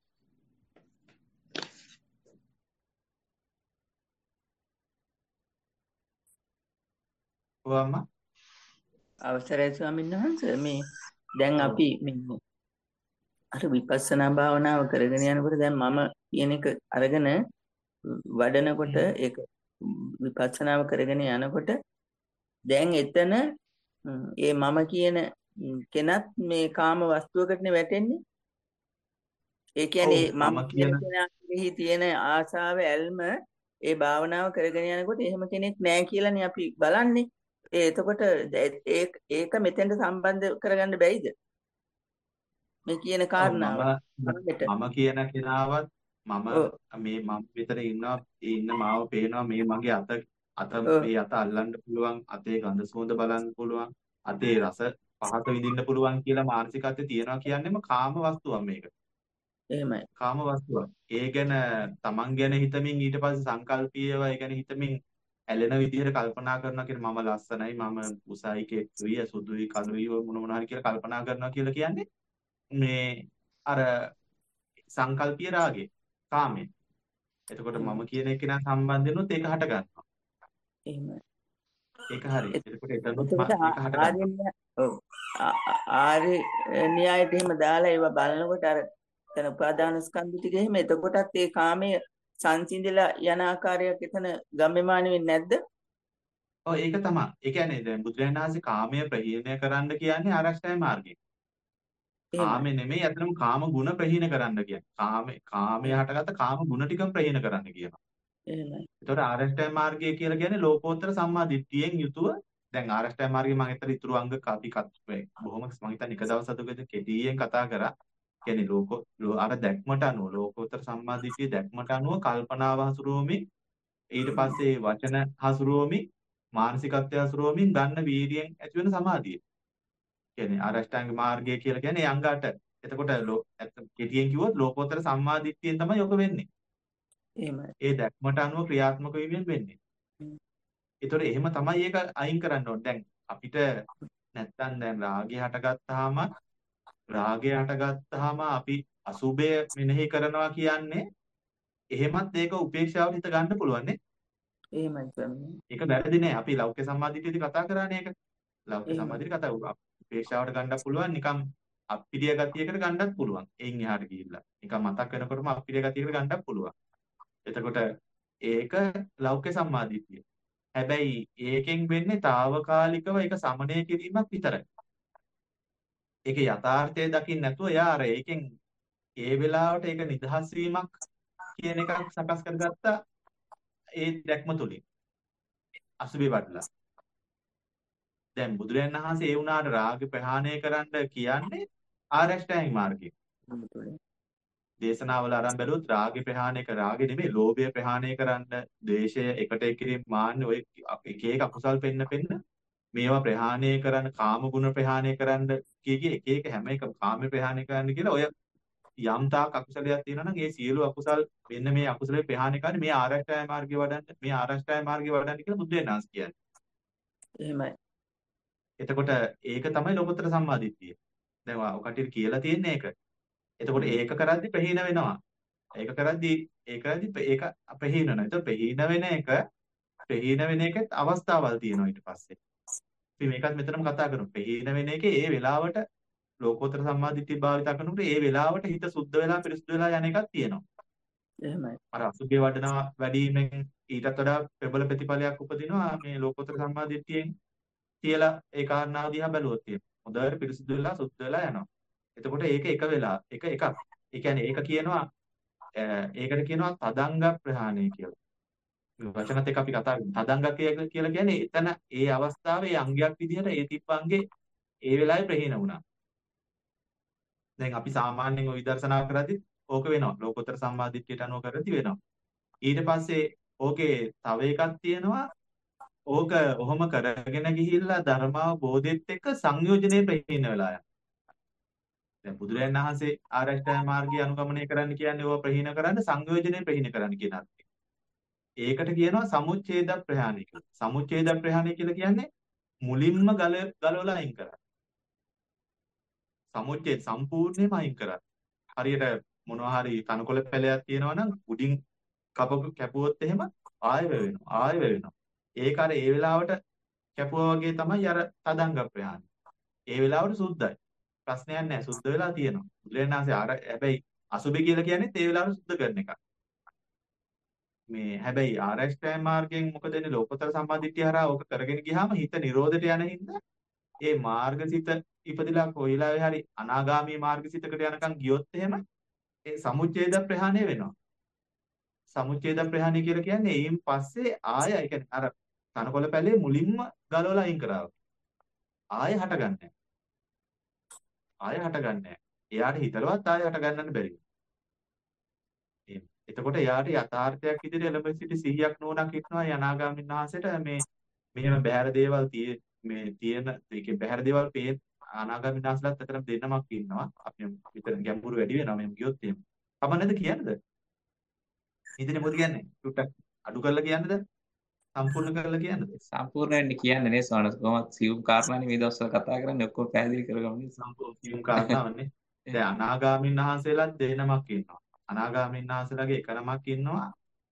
ඔවම්ම අවසරයි ස්වාමීන් වහන්සේ මේ දැන් ඔව් අපි මේ අර විපස්සනා භාවනාව කරගෙන යනකොට දැන් මම කියන එක අරගෙන වඩනකොට ඒක විපස්සනාව කරගෙන යනකොට දැන් එතන ම්, ඒ මම කියන ම්, කෙනත් මේ කාම වස්තුවකටනේ වැටෙන්නේ. ඒ ඔව් කියන්නේ මම මම කියන කියන කෙනාගේ තියෙන ආශාව ඇල්ම ඒ භාවනාව කරගෙන යනකොට එහෙම කෙනෙක් නැහැ කියලානේ අපි බලන්නේ. ඒ එතකොට දැ- ඒක ඒක මෙතෙන්ට සම්බන්ධ කරගන්න බැයිද? මේ කියන ඔව් කාරණාව. මම මමකට. මම කියන කෙනාවත් මම ඔව් මේ මම විතර ඉන්නවා ඒ ඉන්න මාව පේනවා මේ මගේ අත අත ඔව් මේ අත අල්ලන්න පුළුවන් අතේ ගඳ සුවඳ බලන්න පුළුවන් අතේ රස පහස විඳින්න පුළුවන් කියලා මානසිකත්වයේ තියනවා කියන්නේම කාම වස්තුවක් මේක. එහෙමයි. කාම වස්තුවක්. ඒ ගැන තමන් ගැන හිතමින් ඊට පස්සේ සංකල්පීයව ඒ ගැන හිතමින් ඇලෙන විදිහට කල්පනා කරනවා කියන මම ලස්සනයි මම උසයි කෙට්ටුයි සුදුයි කළුයි ඔය මොන මොන හරි කියලා කල්පනා කරනවා කියලා කියන්නේ මේ අර සංකල්පීය රාගේ කාමේ. එතකොට එහෙමයි. මම කියන එක නා සම්බන්ධෙනුත් ඒක හට ගන්නවා. එහෙමයි. ඒක හරි. එත- එතකොට එතනොත් එතකොට ඒක ආ- හට ආර්ය ගන්නවා. න්‍යා- ඔව් ආ- ආ- ආර්ය න්‍යායට එහෙම දාලා ඒවා බලනකොට අර එතන උපාදාන ස්කන්ධ ටික එහෙම එතකොටත් ඒ කාමයේ සංසිඳිලා යන ආකාරයක් එතන ගම්‍යමාන වෙන්නේ නැද්ද? ඔව් ඒක තමයි. ඒ කියන්නේ දැන් බුදුරජාණන් වහන්සේ කාමය ප්‍රහීණය කරන්න කියන්නේ ආරෂ්ඨාය මාර්ගය. එහෙමයි. කාමේ නෙමෙයි අතනම කාම ගුණ ප්‍රහීණ කරන්න කියන්නේ. කාමේ කාමයේ හටගත්ත කාම ගුණ ටිකම ප්‍රහීණ කරන්න කියනවා. එහෙමයි. ඒතකොට ආරෂ්ඨාය මාර්ගය කියලා කියන්නේ ලෝකෝත්තර සම්මා දිට්ඨියෙන් යුතුව දැන් ආරෂ්ඨාය මාර්ගය මම හිතලා ඉතුරු අංග අපි කත් බොහොම මම හිතන්නේ එක දවසකදී කෙටියෙන් කතා කරා. කියන්නේ ලෝක ලෝ- අර දැක්මට අනුව ලෝකෝත්තර සම්මා දිට්ඨිය දැක්මට අනුව කල්පනාව හසුරුවමින් ඊට පස්සේ වචන හසුරුවමින් මානසිකත්වය හසුරුවමින් ගන්න වීර්යයෙන් ඇති වෙන සමාධිය. කියන්නේ ආරෂ්ඨාංග මාර්ගය කියලා කියන්නේ ඒ අංග අට. එතකොට ලෝ- ඇත්ත කෙටියෙන් කිව්වොත් ලෝකෝත්තර සම්මා දිට්ඨියෙන් තමයි ඔක වෙන්නේ. එහෙමයි. ඒ දැක්මට අනුව ක්‍රියාත්මක වීමෙන් වෙන්නේ. හ්ම්. ඒතකොට එහෙම තමයි ඒක අයින් කරන්න ඕනේ. දැන් අපිට නැත්තම් දැන් රාගය හටගත්තාම රාගය හටගත්තාම අපි අසුබය මෙනෙහි කරනවා කියන්නේ එහෙමත් ඒක උපේක්ෂාවට හිත ගන්න පුළුවන් නේ. එහෙමයි ස්වාමීනි. ඒක වැරදි නෑ. අපි ලෞකික සම්මාදිටියේදී කතා කරානේ ඒක. ලෞකික එහෙමයි. සම්මාදිටිය කතා කරා. උපේක්ෂාවට ගන්නත් පුළුවන් නිකම් අප්පිරිය ගතියකට ගන්නත් පුළුවන්. එයින් එහාට ගිහිල්ලා. නිකම් මතක් වෙනකොටම අප්පිරිය ගතියකට ගන්නත් පුළුවන්. එතකොට ඒක ලෞකික සම්මාදිටිය. හැබැයි ඒකෙන් වෙන්නේ తాවකාලිකව ඒක සමනය කිරීමක් විතරයි. ඒකේ යථාර්ථය දකින්න නැතුව එයා අර ඒකෙන් ඒ වෙලාවට ඒක නිදහස් වීමක් කියන එකක් සකස් කරගත්තා ඒ දැක්ම තුලින් අසුබේ වඩලා. දැන් බුදුරජාණන් වහන්සේ ඒ වුණාට රාග ප්‍රහාණය කරන්න කියන්නේ ආරෂ්ඨාංග මාර්ගය. මුතුලේ. දේශනාවල අරන් බැලුවොත් රාගය ප්‍රහාණය කර රාගෙ නෙමෙයි ලෝභය ප්‍රහාණය කරන්න, ද්වේෂය එකට එකිරීම මාන්න ඔය එක එක අකුසල් පෙන්න පෙන්න මේවා ප්‍රහාණය කරන්න, කාම ගුණ ප්‍රහාණය කරන්න කිය කිය එක එක හැම එක කාම ප්‍රහාණය කරන්න කියලා ඔය යම් තාක් අකුසලයක් තියෙනවා නම් ඒ සියලු අකුසල් මෙන්න මේ අකුසලේ ප්‍රහාණය කරන්නේ මේ ආරෂ්ඨාය මාර්ගය වඩන්න, මේ ආරෂ්ඨාය මාර්ගය වඩන්න කියලා බුදුරජාණන් වහන්සේ කියන්නේ. එහෙමයි. එතකොට ඒක තමයි ලෝකෝත්තර සම්මාදිට්ඨිය. දැන් ඔය කටියට කියලා තියෙන්නේ ඒක. එතකොට ඒක කරද්දි ප්‍රහීන වෙනවා. ඒක කරද්දි ඒක කරද්දි ඒක ප්‍රහීන වෙනවා. එතකොට ප්‍රහීන වෙන එක ප්‍රහීන වෙන එකත් අවස්ථාවල් තියෙනවා ඊට පස්සේ. අපි මේකත් මෙතනම කතා කරමු. ප්‍රහීන වෙන එකේ ඒ වෙලාවට ලෝකෝත්තර සම්මාදිට්ඨිය භාවිත කරනකොට ඒ වෙලාවට හිත සුද්ධ වෙලා පිරිසුදු වෙලා යන එකක් තියෙනවා. එහෙමයි. අර අසුභය වඩනවා වැඩිමෙන් ඊටත් වඩා ප්‍රබල ප්‍රතිඵලයක් උපදිනවා මේ ලෝකෝත්තර සම්මාදිට්ඨියෙන් කියලා ඒ කාරණාව දිහා බැලුවොත් තියෙනවා. හොඳට පිරිසුදු වෙලා සුද්ධ වෙලා යනවා. එතකොට ඒක එක වෙලා එක එකක්. ඒ කියන්නේ ඒක කියනවා ඒකට කියනවා තදංග ප්‍රහාණය කියලා. වචනත් එක්ක අපි කතා කරමු. තදංග කියලා කියන්නේ එතන ඒ අවස්ථාවේ අංගයක් විදිහට ඒ තිබ්බංගේ ඒ වෙලාවේ ප්‍රහීන වුණා. දැන් අපි සාමාන්‍යයෙන් ඔය විදර්ශනා කරද්දි ඕක වෙනවා. ලෝකෝත්තර සම්මාදිට්ඨියට අනුව කරද්දි වෙනවා. ඊට පස්සේ ඕකේ තව එකක් තියෙනවා. ඕක ඔහොම කරගෙන ගිහිල්ලා ධර්මාවබෝධෙත් එක්ක සංයෝජනේ ප්‍රහීන වෙලා යනවා. දැන් බුදුරජාණන් වහන්සේ ආරෂ්ඨාය මාර්ගය අනුගමනය කරන්න කියන්නේ ඕවා ප්‍රහීන කරන්න සංයෝජනේ ප්‍රහීන කරන්න කියන අර්ථය. ඒකට කියනවා සමුච්ඡේද ප්‍රහාණය කියලා. සමුච්ඡේද ප්‍රහාණය කියලා කියන්නේ මුලින්ම ගල ගලවලා අයින් කරා. සමුච්ඡේද සම්පූර්ණයෙන්ම අයින් කරා. හරියට මොනවා හරි තනකොළ පැලයක් තියෙනවා නම් උඩින් කප කැපුවොත් එහෙම ආයෙ වෙනවා. ආයෙ වෙනවා. ඒක අර ඒ වෙලාවට කැපුවා වගේ තමයි අර තදංග ප්‍රහාණය. ඒ වෙලාවට සුද්ධයි. ප්‍රශ්නයක් නැහැ. සුද්ධ වෙලා තියෙනවා. බුදුරජාණන්සේ අර හැබැයි අසුබේ කියලා කියන්නේ ඒ වෙලාවට සුද්ධ කරන එක. මේ හැබැයි ආරෂ්ඨාය මාර්ගයෙන් මොකද වෙන්නේ ලෝකෝත්තර සම්මාදිට්ඨිය හරහා ඕක කරගෙන ගියාම හිත නිරෝධයට යන හින්දා ඒ මාර්ගසිත ඉපදිලා කොයිලාවේ හරි අනාගාමී මාර්ගසිතකට යනකම් ගියොත් එහෙම ඒ සමුච්ඡේද ප්‍රහාණය වෙනවා. සමුච්ඡේද ප්‍රහාණය කියලා කියන්නේ එයින් පස්සේ ආය ඒ කියන්නේ අර තනකොළ පැලේ මුලින්ම ගලවලා අයින් කරා. ආය හටගන්නේ ආය හටගන්නේ එයාට හිතලවත් ආය හට ගන්නන්න බැරි. එහෙම. එතකොට එයාට යථාර්ථයක් විදිහට එළඹ සිටි සිහියක් නෝනක් ඉන්නවා යනාගාමින් වහන්සේට මේ මෙහෙම බහැර දේවල් tie මේ තියෙන ඒකේ බහැර දේවල් පේන අනාගාමින් වහන්සේලාත් අතර දෙන්නමක් ඉන්නවා. අපි විතර ගැඹුරු වැඩි වෙනවා මෙහෙම ගියොත් එහෙම. කමන්නේද කියන්නද? ඉතින් මොකද කියන්නේ? ටුට්ටක් අඩු කරලා කියන්නද? සම්පූර්ණ කරලා කියන්නද? සම්පූර්ණයෙන් කියන්නේ නේ සෝනස් කොහොමද සියුම් කාරණානේ මේ දවස්වල කතා කරන්නේ ඔක්කොම පැහැදිලි කරගමු. සම්පූර්ණ සියුම් කාරණාවනේ. දැන් අනාගාමින් වහන්සේලාත් දෙනමක් ඉන්නවා. අනාගාමීන් වහන්සේලාගේ එක නමක් ඉන්නවා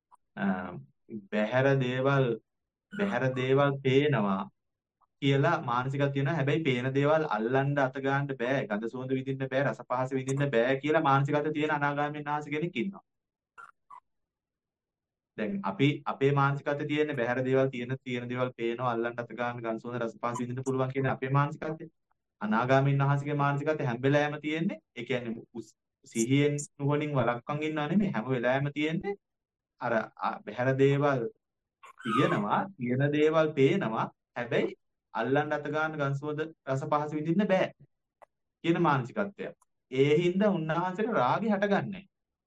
බහැර දේවල් බහැර දේවල් පේනවා කියලා මානසිකක් තියෙනවා. හැබැයි පේන දේවල් අල්ලන්න අත ගන්න බෑ. ගඳ සුවඳ විඳින්න බෑ. රස පහස විඳින්න බෑ කියලා මානසිකත්වය තියෙන අනාගාමීන් වහන්සේ කෙනෙක් ඉන්නවා. දැන් අපි අපේ මානසිකත්වයේ තියෙන බහැර දේවල් තියෙන තියෙන දේවල් පේනවා අල්ලන්න අත ගන්න ගන් සුවඳ රස පහස විඳින්න පුළුවන් කියන අපේ මානසිකත්වය. අනාගාමීන් වහන්සේගේ මානසිකත්වය හැම වෙලාවෙම තියෙන්නේ ඒ කියන්නේ උස්- සිහියෙන් නුවණින් වළක්වන් ඉන්නව නෙමෙයි හැම වෙලාවෙම තියෙන්නේ අර අ- බහැර දේවල් තියෙනවා තියෙන දේවල් පේනවා හැබැයි අල්ලන්න අත ගන්න ගන් සුවඳ රස පහස විඳින්න බෑ කියන මානසිකත්වය. ඒ හින්දා උන්වහන්සේට රාගය හටගන්නේ.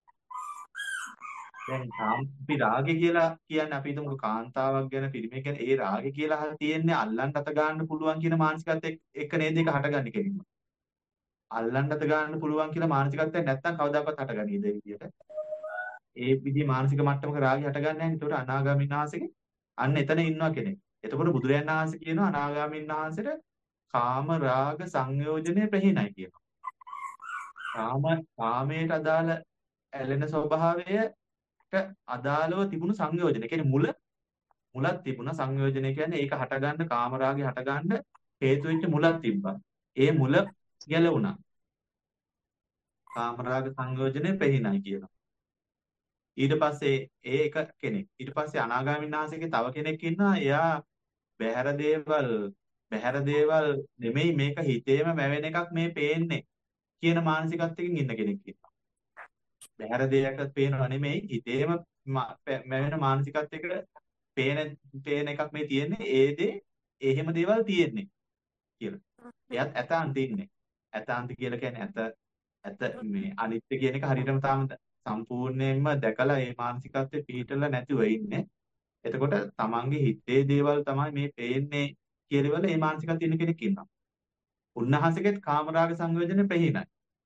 දැන් තාම අපි රාගය කියලා කියන්නේ අපි හිතමු කාන්තාවක් ගැන පිරිමේ ගැන ඒ රාගය කියලා තියෙන්නේ අල්ලන්න අත ගන්න පුළුවන් කියන මානසිකත්වයක් එක්ක නේද ඒක හටගන්නේ කෙලින්ම. අල්ලන්න අත ගන්න පුළුවන් කියලා මානසිකත්වයක් නැත්තම් කවදාකවත් හටගන්නේ ඒ විදිහට. ඒ විදිහේ මානසික මට්ටමක රාගය හටගන්නේ නැහැ. ඒතකොට අනාගාමීන් වහන්සේගේ අන්න එතන ඉන්නවා කෙනෙක්. එතකොට බුදුරජාණන් වහන්සේ කියනවා අනාගාමීන් වහන්සේට කාම රාග සංයෝජනය ප්‍රහීනයි කියනවා. කාම කාමයට අදාළ ඇලෙන ස්වභාවයට අදාළව තිබුණු සංයෝජන. ඒ කියන්නේ මුල මුලක් තිබුණා සංයෝජනය කියන්නේ ඒක හටගන්න කාම රාගය හටගන්න හේතු වෙච්ච මුලක් තිබ්බා. ඒ මුල ගැලවුණා. කාම රාග සංයෝජනේ ප්‍රහීනයි කියනවා. ඊට පස්සේ ඒ එක කෙනෙක්. ඊට පස්සේ අනාගාමීන් වහන්සේගේ තව කෙනෙක් ඉන්නවා. එයා බහැර දේවල් බහැර දේවල් නෙමෙයි මේක හිතේම මැවෙන එකක් මේ පේන්නේ කියන මානසිකත්වයකින් ඉන්න කෙනෙක් ඉන්නවා. බහැර දෙයක් පේනව නෙමෙයි හිතේම මා- පੈ- මැවෙන මානසිකත්වයකට පේන පේන එකක් මේ තියෙන්නේ. ඒ දේ එහෙම දේවල් තියෙන්නේ කියලා. එයාත් ඇතාන්ත ඉන්නේ. ඇතාන්ත කියලා කියන්නේ ඇත ඇත මේ අනිත්‍ය කියන එක හරියටම තාම සම්පූර්ණයෙන්ම දැකලා ඒ මානසිකත්වයේ පිහිටලා නැතිව ඉන්නේ. එතකොට තමන්ගේ හිතේ දේවල් තමයි මේ පේන්නේ කියලාවල ඒ මානසිකත්වයේ ඉන්න කෙනෙක් ඉන්නවා. උන්වහන්සේගෙත් කාමරාග සංයෝජනේ ප්‍රහීනයි.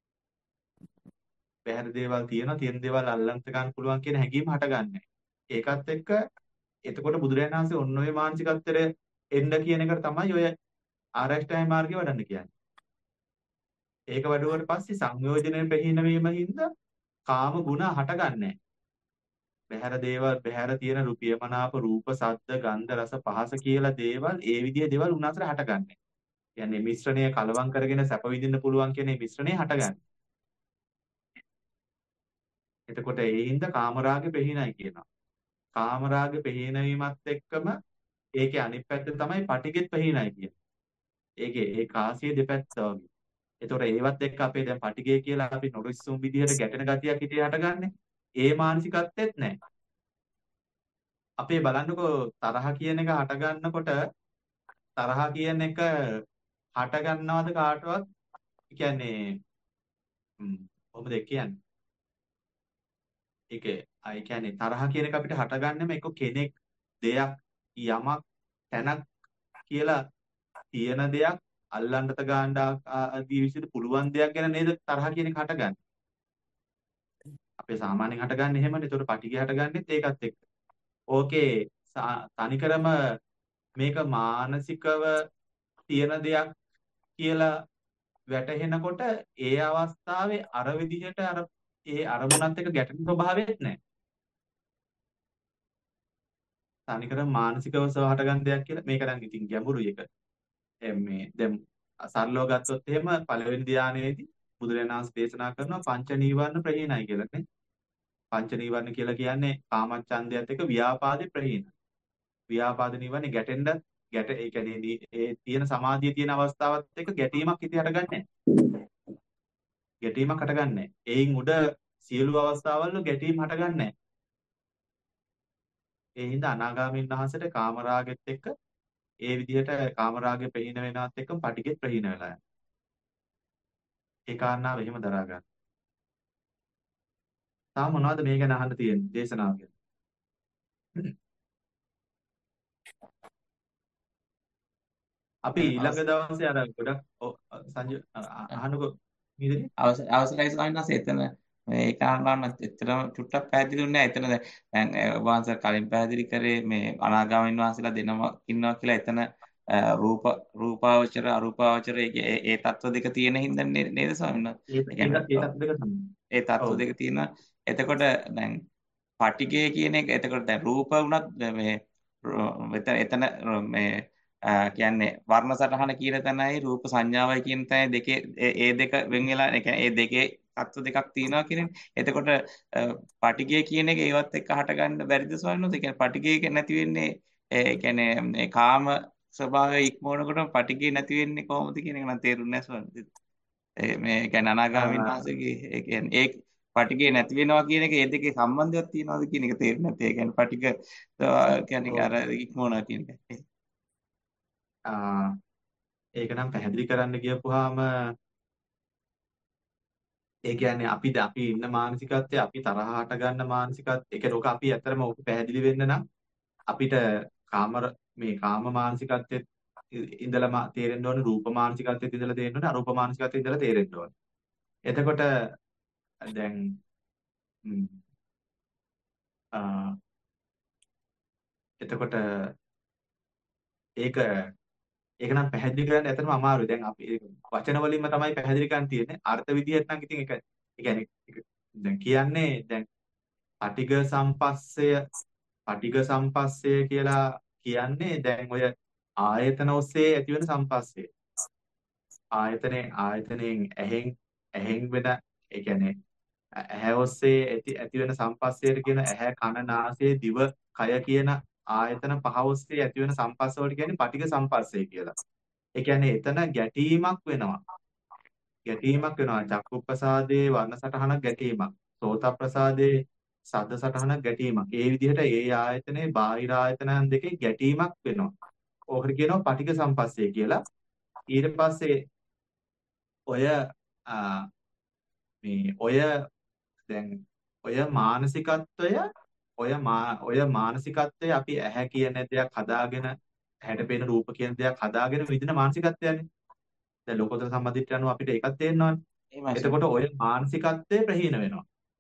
බහැර දේවල් තියෙනවා තියෙන දේවල් අල්ලන්ත ගන්න පුළුවන් කියන හැඟීම හටගන්නේ. ඒකත් එක්ක එතකොට බුදුරජාණන් වහන්සේ ඔන්න ඔය මානසිකත්වයට එන්න කියන එකට තමයි ඔය ආරෂ්ඨාය මාර්ගය වඩන්න කියන්නේ. ඒක වඩුවට පස්සේ සංයෝජනයේ ප්‍රහීන වීම හින්දා කාම ගුණ හටගන්නේ. බහැර දේවල් බහැර තියෙන රුපියමනාප රූප සද්ද ගන්ධ රස පහස කියලා දේවල් ඒ විදිහේ දේවල් උනාසර හටගන්නේ. කියන්නේ මිශ්‍රණය කලවම් කරගෙන සැප විඳින්න පුළුවන් කියන මේ මිශ්‍රණය හටගන්නේ. එතකොට ඒ හින්දා කාමරාගේ ප්‍රහීනයි කියනවා. කාමරාගේ ප්‍රහීන වීමත් එක්කම ඒකේ අනිත් පැත්ත තමයි පටිගෙත් ප්‍රහීනයි කියන්නේ. ඒකේ ඒ කාසිය දෙපැත්ත වගේ. එතකොට ඒවත් එක්ක අපේ දැන් පටිගය කියලා අපි නොරිස්සුම් විදිහට ගැටෙන ගතියක් හිතේ හටගන්නේ. ඒ මානසිකත්වෙත් නැහැ. අපේ බලන්නකෝ තරහ කියන එක හට ගන්නකොට තරහ කියන එක හට ගන්නවද කාටවත් කියන්නේ කොහොමද කියන්නේ ඒක අය කියන්නේ තරහ කියන එක අපිට හටගන්නෙම එක කෙනෙක් දෙයක් යමක් තැනක් කියලා තියෙන දෙයක් අල්ලන්නට ගන්න ආදී විදිහට පුළුවන් දෙයක් ගැන නේද තරහ කියන එක හටගන්නේ. අපේ සාමාන්‍යයෙන් හටගන්නේ එහෙමනේ. ඒතකොට පටිඝය හටගන්නෙත් ඒකත් එක්ක. ඕකේ තනිකරම මේක මානසිකව තියෙන දෙයක් කියලා වැටහෙනකොට ඒ අවස්ථාවේ අර විදිහට අර ඒ අරමුණත් එක්ක ගැටෙන ස්වභාවයක් නැහැ. තනිකරම මානසිකව සහට ගන්න දෙයක් කියලා මේක නම් ඉතින් ගැඹුරුයි එක. මේ දැන් සරලව ගත්තොත් එහෙම පළවෙනි ධානයේදී බුදුරජාණන් වහන්සේ දේශනා කරනවා පංච නීවරණ ප්‍රහීනයි කියලා නේ. පංච නීවරණ කියලා කියන්නේ කාමච්ඡන්දයත් එක්ක ව්‍යාපාදේ ප්‍රහීන. ව්‍යාපාද නීවරණ ගැටෙන්න ගැට ඒ කියන්නේ ඒ තියෙන සමාධිය තියෙන අවස්ථාවත් එක්ක ගැටීමක් හිතේ හටගන්නේ නැහැ. ගැටීමක් හටගන්නේ නැහැ. ඒයින් උඩ සියලු අවස්ථාවල ගැටීම් හටගන්නේ නැහැ. ඒ හින්දා අනාගාමීන් වහන්සේට කාමරාගෙත් එක්ක ඒ විදිහට කාමරාගේ ප්‍රහීන වෙනවත් එක්ක පටිගෙත් ප්‍රහීන වෙලා යනවා. ඒ කාරණාව එහෙම දරා ගන්න. තාම මොනවද මේ ගැන අහන්න තියෙන්නේ දේශනාව ගැන? අපි ඊළඟ දවසේ අර ගොඩක් සංජය අහනකො නේද? අවසර අවසරයි ස්වාමීන් වහන්සේ එතන මේ කාරණාව ඇත්තටම චුට්ටක් පැහැදිලි වුණේ නැහැ. එතන දැන් වහන්සේ කලින් පැහැදිලි කරේ මේ අනාගාමීන් වහන්සේලා දෙනම ඉන්නවා කියලා. එතන රූප රූපාවචර අරූපාවචර ඒ ඒ තත්ත්ව දෙක තියෙන හින්දා නේද ස්වාමීන් වහන්සේ? ඒ තත්ත්ව දෙක තියෙනවා. එතකොට දැන් පටිඝය කියන එක එතකොට දැන් රූප වුණත් මේ එතන මේ කියන්නේ වර්ණ සටහන කියන තැනයි රූප සංඥාවයි කියන තැනයි දෙකේ ඒ දෙක වෙන් වෙලා ඒ කියන්නේ ඒ දෙකේ තත්ත්ව දෙකක් තියෙනවා කියන්නේ. එතකොට පටිඝය කියන එක ඒවත් එක්ක හටගන්න බැරිද ස්වාමීන් වහන්සේ? ඒ කියන්නේ පටිඝය නැති වෙන්නේ ඒ කියන්නේ මේ කාම ස්වභාවය ඉක්මවනකොට පටිඝය නැති වෙන්නේ කොහොමද කියන එක නම් තේරුන්නේ නැහැ ස්වාමීන් වහන්සේ. ඒ මේ කියන්නේ අනාගාමීන් වහන්සේගේ ඒ කියන්නේ ඒ පටිඝය නැති වෙනවා කියන එක ඒ දෙකේ සම්බන්ධයක් තියනවාද කියන එක තේරුන්නේ නැත්තේ. ඒ කියන්නේ පටිඝ කියන්නේ අර ඉක්මවනවා කියන එක. ආ ඒක නම් පැහැදිලි කරන්න ගියපුවාම ඒ කියන්නේ අපි අපි ඉන්න මානසිකත්වයේ අපි තරහ හට ගන්න මානසිකත්වය ඒක රෝක අපි ඇත්තටම ඔක පැහැදිලි වෙන්න නම් අපිට කාම මේ කාම මානසිකත්වයේ ඉඳලා තේරෙන්න ඕනේ රූප මානසිකත්වයේ ඉඳලා තේරෙන්න ඕනේ අරූප මානසිකත්වයේ ඉඳලා තේරෙන්න ඕනේ. එතකොට දැන් ආ එතකොට ඒක ඒක නම් පැහැදිලි කරන්න ඇත්තටම අමාරුයි. දැන් අපි වචන වලින්ම තමයි පැහැදිලි කරන්න තියෙන්නේ. අර්ථ විදිහට නම් ඉතින් ඒක ඒ කියන්නේ දැන් කියන්නේ දැන් පටිඝ සම්පස්සය පටිඝ සම්පස්සය කියලා කියන්නේ දැන් ඔය ආයතන ඔස්සේ ඇතිවෙන සම්පස්සය. ආයතනේ ආයතනෙන් ඇහෙන් ඇහෙන් වෙන ඒ කියන්නේ ඇහැ ඔස්සේ ඇති ඇතිවෙන සම්පස්සයට කියන ඇහැ කන නාසය දිව කය කියන ආයතන පහ ඔස්සේ ඇතිවෙන සම්පස්ස වලට කියන්නේ පටිඝ සම්පස්සය කියලා. ඒ කියන්නේ එතන ගැටීමක් වෙනවා. ගැටීමක් වෙනවා. චක්කුප්‍රසාදේ වර්ණ සටහනක් ගැටීමක්. සෝත ප්‍රසාදේ ශබ්ද සටහනක් ගැටීමක්. ඒ විදිහට ඒ ආයතනේ බාහිර ආයතනයන් දෙකේ ගැටීමක් වෙනවා. ඕකට කියනවා පටිඝ සම්පස්සය කියලා. ඊට පස්සේ ඔය මේ ඔය දැන් ඔය මානසිකත්වය ඔය ඔය මානසිකත්වය අපි ඇහැ කියන දෙයක් හදාගෙන ඇහැට පේන රූප කියන දෙයක් හදාගෙන විඳින මානසිකත්වයනේ. දැන් ලෝකෝත්තර සම්මාදිට්ඨිය අනුව අපිට ඒකත් තේරෙනවානේ. එතකොට ඔය මානසිකත්වය ප්‍රහීන වෙනවා.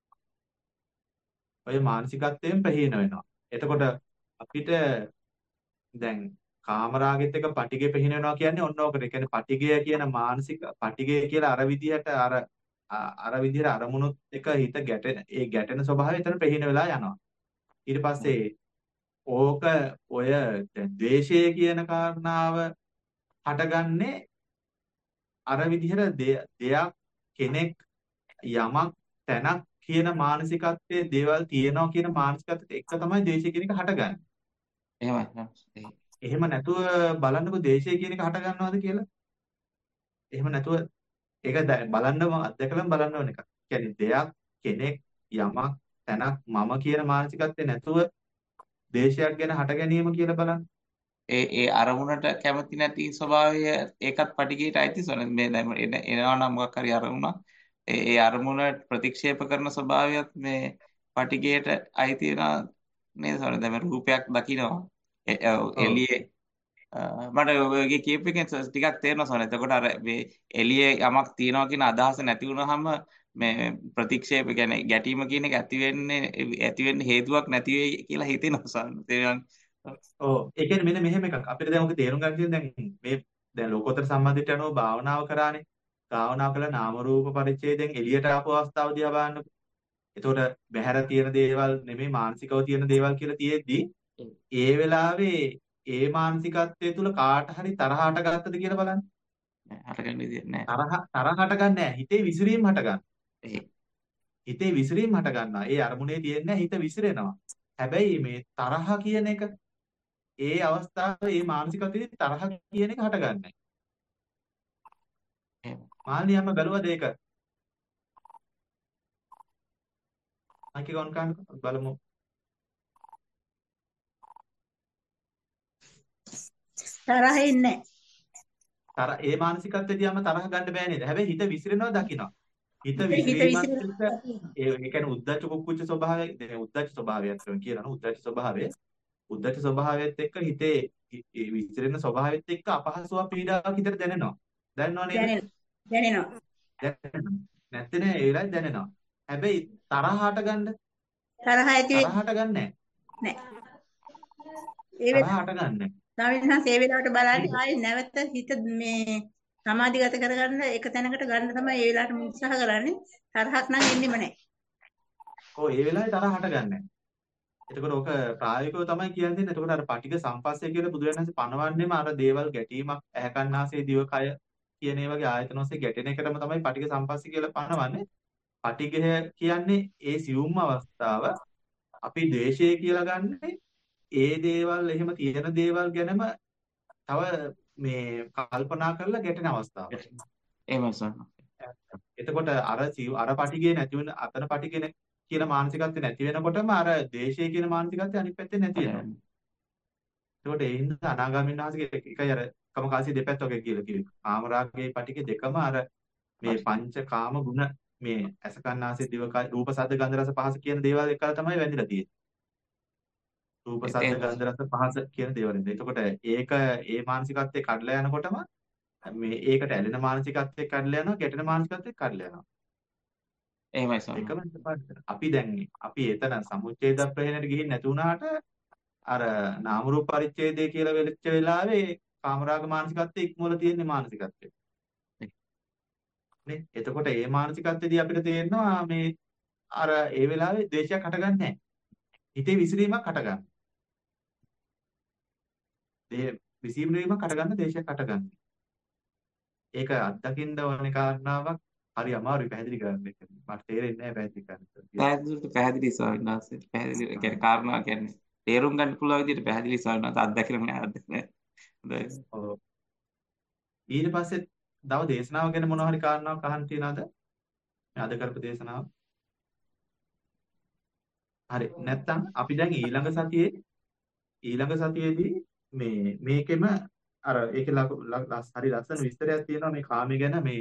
ඔය මානසිකත්වයෙන් ප්‍රහීන වෙනවා. එතකොට අපිට දැන් කාමරාගෙත් එක පටිඝය ප්‍රහීන වෙනවා කියන්නේ ඔන්න ඕකට. ඒ කියන්නේ පටිඝය කියන මානසික පටිඝය කියලා අර විදිහට අර අර විදිහට අරමුණුත් එක හිත ගැටෙන ඒ ගැටෙන ස්වභාවය එතන ප්‍රහීන වෙලා යනවා. ඊට පස්සේ ඕක ඔය ද්වේෂය කියන කාරණාව හටගන්නේ අර විදිහට දෙයක් කෙනෙක් යමක් තැනක් කියන මානසිකත්වයේ දේවල් තියෙනවා කියන මානසිකත්වයට එක තමයි ද්වේෂය කියන එක හටගන්නේ. එහෙමයි. එහෙම නැතුව බලන්නකො ද්වේෂය කියන එක හට ගන්නවද කියලා. එහෙම නැතුව ඒක බලන්නම අත්දැකලම බලන්න ඕන එකක්. කියන්නේ දෙයක් කෙනෙක් යමක් තැනක් මම කියන මානසිකත්වයේ නැතුව දේශයක් ගැන හට ගැනීම කියලා බලන්න. ඒ ඒ අරමුණට කැමති නැති ස්වභාවය ඒකත් පටිඝයට අයිති සොන මේ දැන් එනවා නම් මොකක් හරි අරමුණක් ඒ ඒ අරමුණ ප්‍රතික්ෂේප කරන ස්වභාවයත් මේ පටිඝයට අයිති වෙනවා නේද සොන දැන් රූපයක් දකිනවා එළියේ මට ඔයගේ කියපු එකෙන් ටිකක් තේරෙනවා සොන එතකොට අර මේ එළියේ යමක් තියනවා කියන අදහස නැති වුනහම මේ ප්‍රතික්ෂේප කියන්නේ ගැටීම කියන එක ඇති වෙන්නේ ඇති වෙන්න හේතුවක් නැති වෙයි කියලා හිතෙනවා සොන තේරෙනවද ඔව් ඒ කියන්නේ මෙන්න මෙහෙම එකක් අපිට දැන් ඔක තේරුම් ගන්න තියෙන දැන් මේ දැන් ලෝකෝත්තර සම්මාදිට යනවා භාවනාව කරානේ භාවනාව කළා නාම රූප පරිච්ඡේදයෙන් එළියට ආපු අවස්ථාව දිහා බලන්නකො. එතකොට බහැර තියෙන දේවල් නෙමෙයි මානසිකව තියෙන දේවල් කියලා තියෙද්දි ඒ වෙලාවේ ඒ මානසිකත්වයේ තුල කාට හරි තරහ හටගත්තද කියලා බලන්න. නෑ හටගන්න විදියක් නෑ. තරහ තරහ හටගන්නේ නෑ හිතේ විසිරීම හටගන්න. හිතේ විසිරීම හට ගන්නවා. ඒ අරමුණේ තියෙන්නේ හිත විසිරෙනවා. හැබැයි මේ තරහ කියන එක ඒ අවස්ථාවේ මේ මානසිකත්වයේ තරහ කියන එක හටගන්නේ. මානියම බැලුවද ඒක? අයික ගොන් කන්න බලමු. තරහ ඉන්නේ තර ඒ මානසිකත්වයේදීම තරහ ගන්න බෑ නේද? හැබැයි හිත විසිරෙනවා දකිනවා. හිත හිත විසිරීමත් විසිරෙනවා එක්ක ඒ ඒ කියන්නේ උද්දච්ච කුක්කුච්ච ස්වභාවය දැන් උද්දච්ච ස්වභාවයක් කියනවා. උද්දච්ච ස්වභාවය උද්දච්ච ස්වභාවයත් එක්ක හිතේ විසිරෙන ස්වභාවයත් එක්ක අපහසුව පීඩාවක් හිතට දැනෙනවා. දැනෙනව නේද? දැනෙනවා. දැනෙනවා. නැත්නම් ඒ වෙලාවේ දැනෙනවා. හැබැයි තරහට ගන්න තරහ ඇති තරහට ගන්නෑ. නෑ. ඒ වෙලාවට තරහට ගන්නෑ. නාවින්හස් ඒ වෙලාවට බලන්නේ ආයේ නැවත හිත මේ සමාධිගත කරගන්න එක තැනකට ගන්න තමයි ඒ වෙලාවට උත්සාහ කරන්නේ. තරහක් නම් එන්නෙම නෑ. ඔව් ඒ වෙලාවේ තරහට ගන්නෑ. එතකොට ඔක ප්‍රායෝගිකව තමයි කියන්නේ. එතකොට අර පටිඝ සම්පස්සේ කියලා බුදුරජාණන් වහන්සේ පනවන්නේම අර දේවල් ගැටීමක් ඇහැ කන්නාසේ දිව කය කියන ඒ වගේ ආයතන ඔස්සේ ගැටෙන එකටම තමයි පටිඝ සම්පස්සේ කියලා පනවන්නේ. පටිඝය කියන්නේ ඒ සියුම් අවස්ථාව. අපි ද්වේෂය කියලා ගන්නේ ඒ දේවල් එහෙම තියෙන දේවල් ගැනම තව මේ කල්පනා කරලා ගැටෙන අවස්ථාව. එහෙමයි ස්වාමීන් එතකොට අර සියු- අර පටිඝය නැති වෙන අතන පටිඝය නැ- කියන මානසිකත්වය නැති වෙනකොටම අර ද්වේෂය කියන මානසිකත්වය අනිත් පැත්තේ නැති වෙනවා. එතකොට ඒ හින්දා අනාගාමීන් වහන්සේගේ එකයි අර කම කාසිය දෙපැත්ත වගේ කියලා කිව්වේ. කාමරාගයේ පටිඝය දෙකම අර මේ පංච කාම ගුණ මේ ඇස කන්නාසය දිවකය රූප සද්ද ගන්ධ රස පහස කියන දේවල් එක්කලා තමයි වැඳිලා තියෙන්නේ. රූප සද්ද ගන්ධ රස පහස කියන දේවල් ඉදලා. එතකොට ඒක ඒ මානසිකත්වයේ කඩලා යනකොටම මේ ඒකට ඇලෙන මානසිකත්වයේ කඩලා යනවා, ගැටෙන මානසිකත්වයේ කඩලා යනවා. එහෙමයි ස්වාමීන් එකම එකපාරට. අපි දැන් අපි එතන සමුච්ඡේද ප්‍රහේණයට ගිහින් නැති වුණාට අර නාම රූප පරිච්ඡේදය කියලා වෙලච්ච වෙලාවේ කාමරාග මානසිකත්වයේ ඉක්මවල තියෙන මානසිකත්වය. නේ? එතකොට ඒ මානසිකත්වයේදී අපිට තේරෙනවා මේ අර ඒ වෙලාවේ ද්වේෂයක් හටගන්නේ නැහැ. හිතේ විසිරීමක් හටගන්න. ඒ විසිරීමක් හටගන්න ද්වේෂයක් හටගන්නේ. ඒක අත්දකින්න ඕනේ කාරණාවක්. හරි අමාරුයි පැහැදිලි කරන්න එක. මට තේරෙන්නේ නැහැ පැහැදිලි කරන්න. පැහැදිලිට පැහැදිලි ස්වාමීන් වහන්සේ. පැහැදිලි කියන්නේ කාරණා කියන්නේ තේරුම් ගන්න පුළුවන් විදිහට පැහැදිලි ස්වාමීන් වහන්සේ අත්දැකලා නෑ අත්දැකලා. හොඳයි. ඔව්. ඊට පස්සේ තව දේශනාව ගැන මොනවා හරි කාරණාවක් අහන්න තියනවද? මේ අද කරපු දේශනාව. හරි. නැත්තම් අපි දැන් ඊළඟ සතියේ ඊළඟ සතියේදී මේ මේකෙම අර ඒකේ හරි ලස්සන විස්තරයක් තියෙනවා මේ කාමයේ ගැන මේ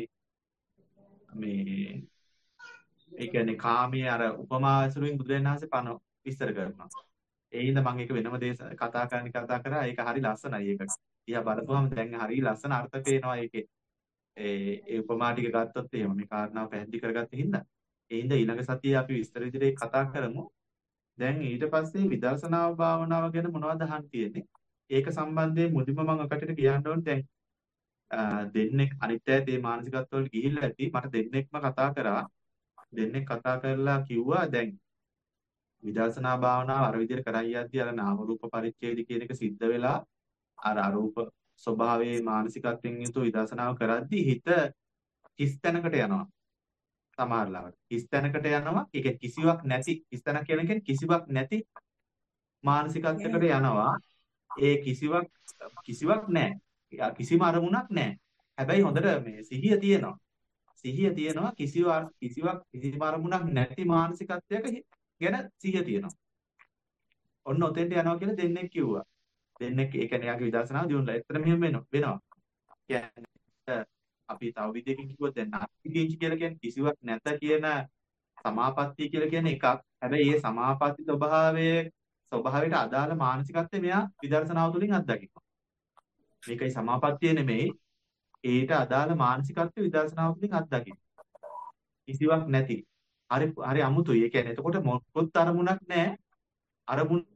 මේ ඒ කියන්නේ කාමයේ අර උපමා ඇසුරින් බුදුරජාණන් වහන්සේ පන විස්තර කරනවා. ඒ හින්දා මම ඒක වෙනම දේශ කතා කරන්න කතා කරා ඒක හරි ලස්සනයි ඒක. ඊයා බලපුවම දැන් හරි ලස්සන අර්ථ පේනවා ඒකේ. ඒ ඒ උපමා ටික ගත්තොත් එහෙම මේ කාරණාව පැහැදිලි කරගත්ත හින්දා. ඒ හින්දා ඊළඟ සතියේ අපි විස්තර විදිහට කතා කරමු. දැන් ඊට පස්සේ විදර්ශනා භාවනාව ගැන මොනවද අහන්න තියෙන්නේ? ඒක සම්බන්ධයෙන් මුලින්ම මම ඔකටට කියන්න ඕනේ දැන් දෙන්නෙක් අනිත් අය මේ මානසිකත්ව වලට ගිහිල්ලා ඇති මට දෙන්නෙක්ම කතා කරා. දෙන්නෙක් කතා කරලා කිව්වා දැන් විදර්ශනා භාවනාව අර විදිහට කරන් යද්දී අර නාම රූප පරිච්ඡේද කියන එක සිද්ධ වෙලා අර අරූප ස්වභාවයේ මානසිකත්වයෙන් යුතු විදර්ශනාව කරද්දී හිත හිස් තැනකට යනවා. සමහර ලාවට හිස් තැනකට යනවා. ඒක කිසිවක් නැති හිස් තැනක් කියන කියන්නේ කිසිවක් නැති මානසිකත්වයකට යනවා. ඒ කිසිවක් කිසිවක් නැහැ. කිසිම අරමුණක් නැහැ. හැබැයි හොඳට මේ සිහිය තියෙනවා. සිහිය තියෙනවා කිසිවක් කිසිවක් කිසිම අරමුණක් නැති මානසිකත්වයක ගැන සිහිය තියෙනවා. ඔන්න ඔතෙන්ට යනවා කියලා දෙන්නෙක් කිව්වා. දෙන්නෙක් ඒ කියන්නේ යාගේ විදර්ශනාව දිනුලා. එතන මෙහෙම වෙනවා. වෙනවා. කියන්නේ අපි තව විදිහකින් කිව්වොත් දැන් නාස්තිකීංච කියලා කියන්නේ කිසිවක් නැත කියන සමාපත්තිය කියලා කියන එකක්. හැබැයි මේ සමාපatti ස්වභාවයේ ස්වභාවයට අදාළ මානසිකත්වය මෙයා විදර්ශනාව තුළින් අත්දකිනවා. මේකයි සමාපත්තිය නෙමෙයි. ඒට අදාළ මානසිකත්වය විදර්ශනාව තුළින් අත්දකිනවා. කිසිවක් නැති. හරි හරි අමුතුයි. ඒ කියන්නේ එතකොට මොකොත් අරමුණක් නැහැ. අරමුණ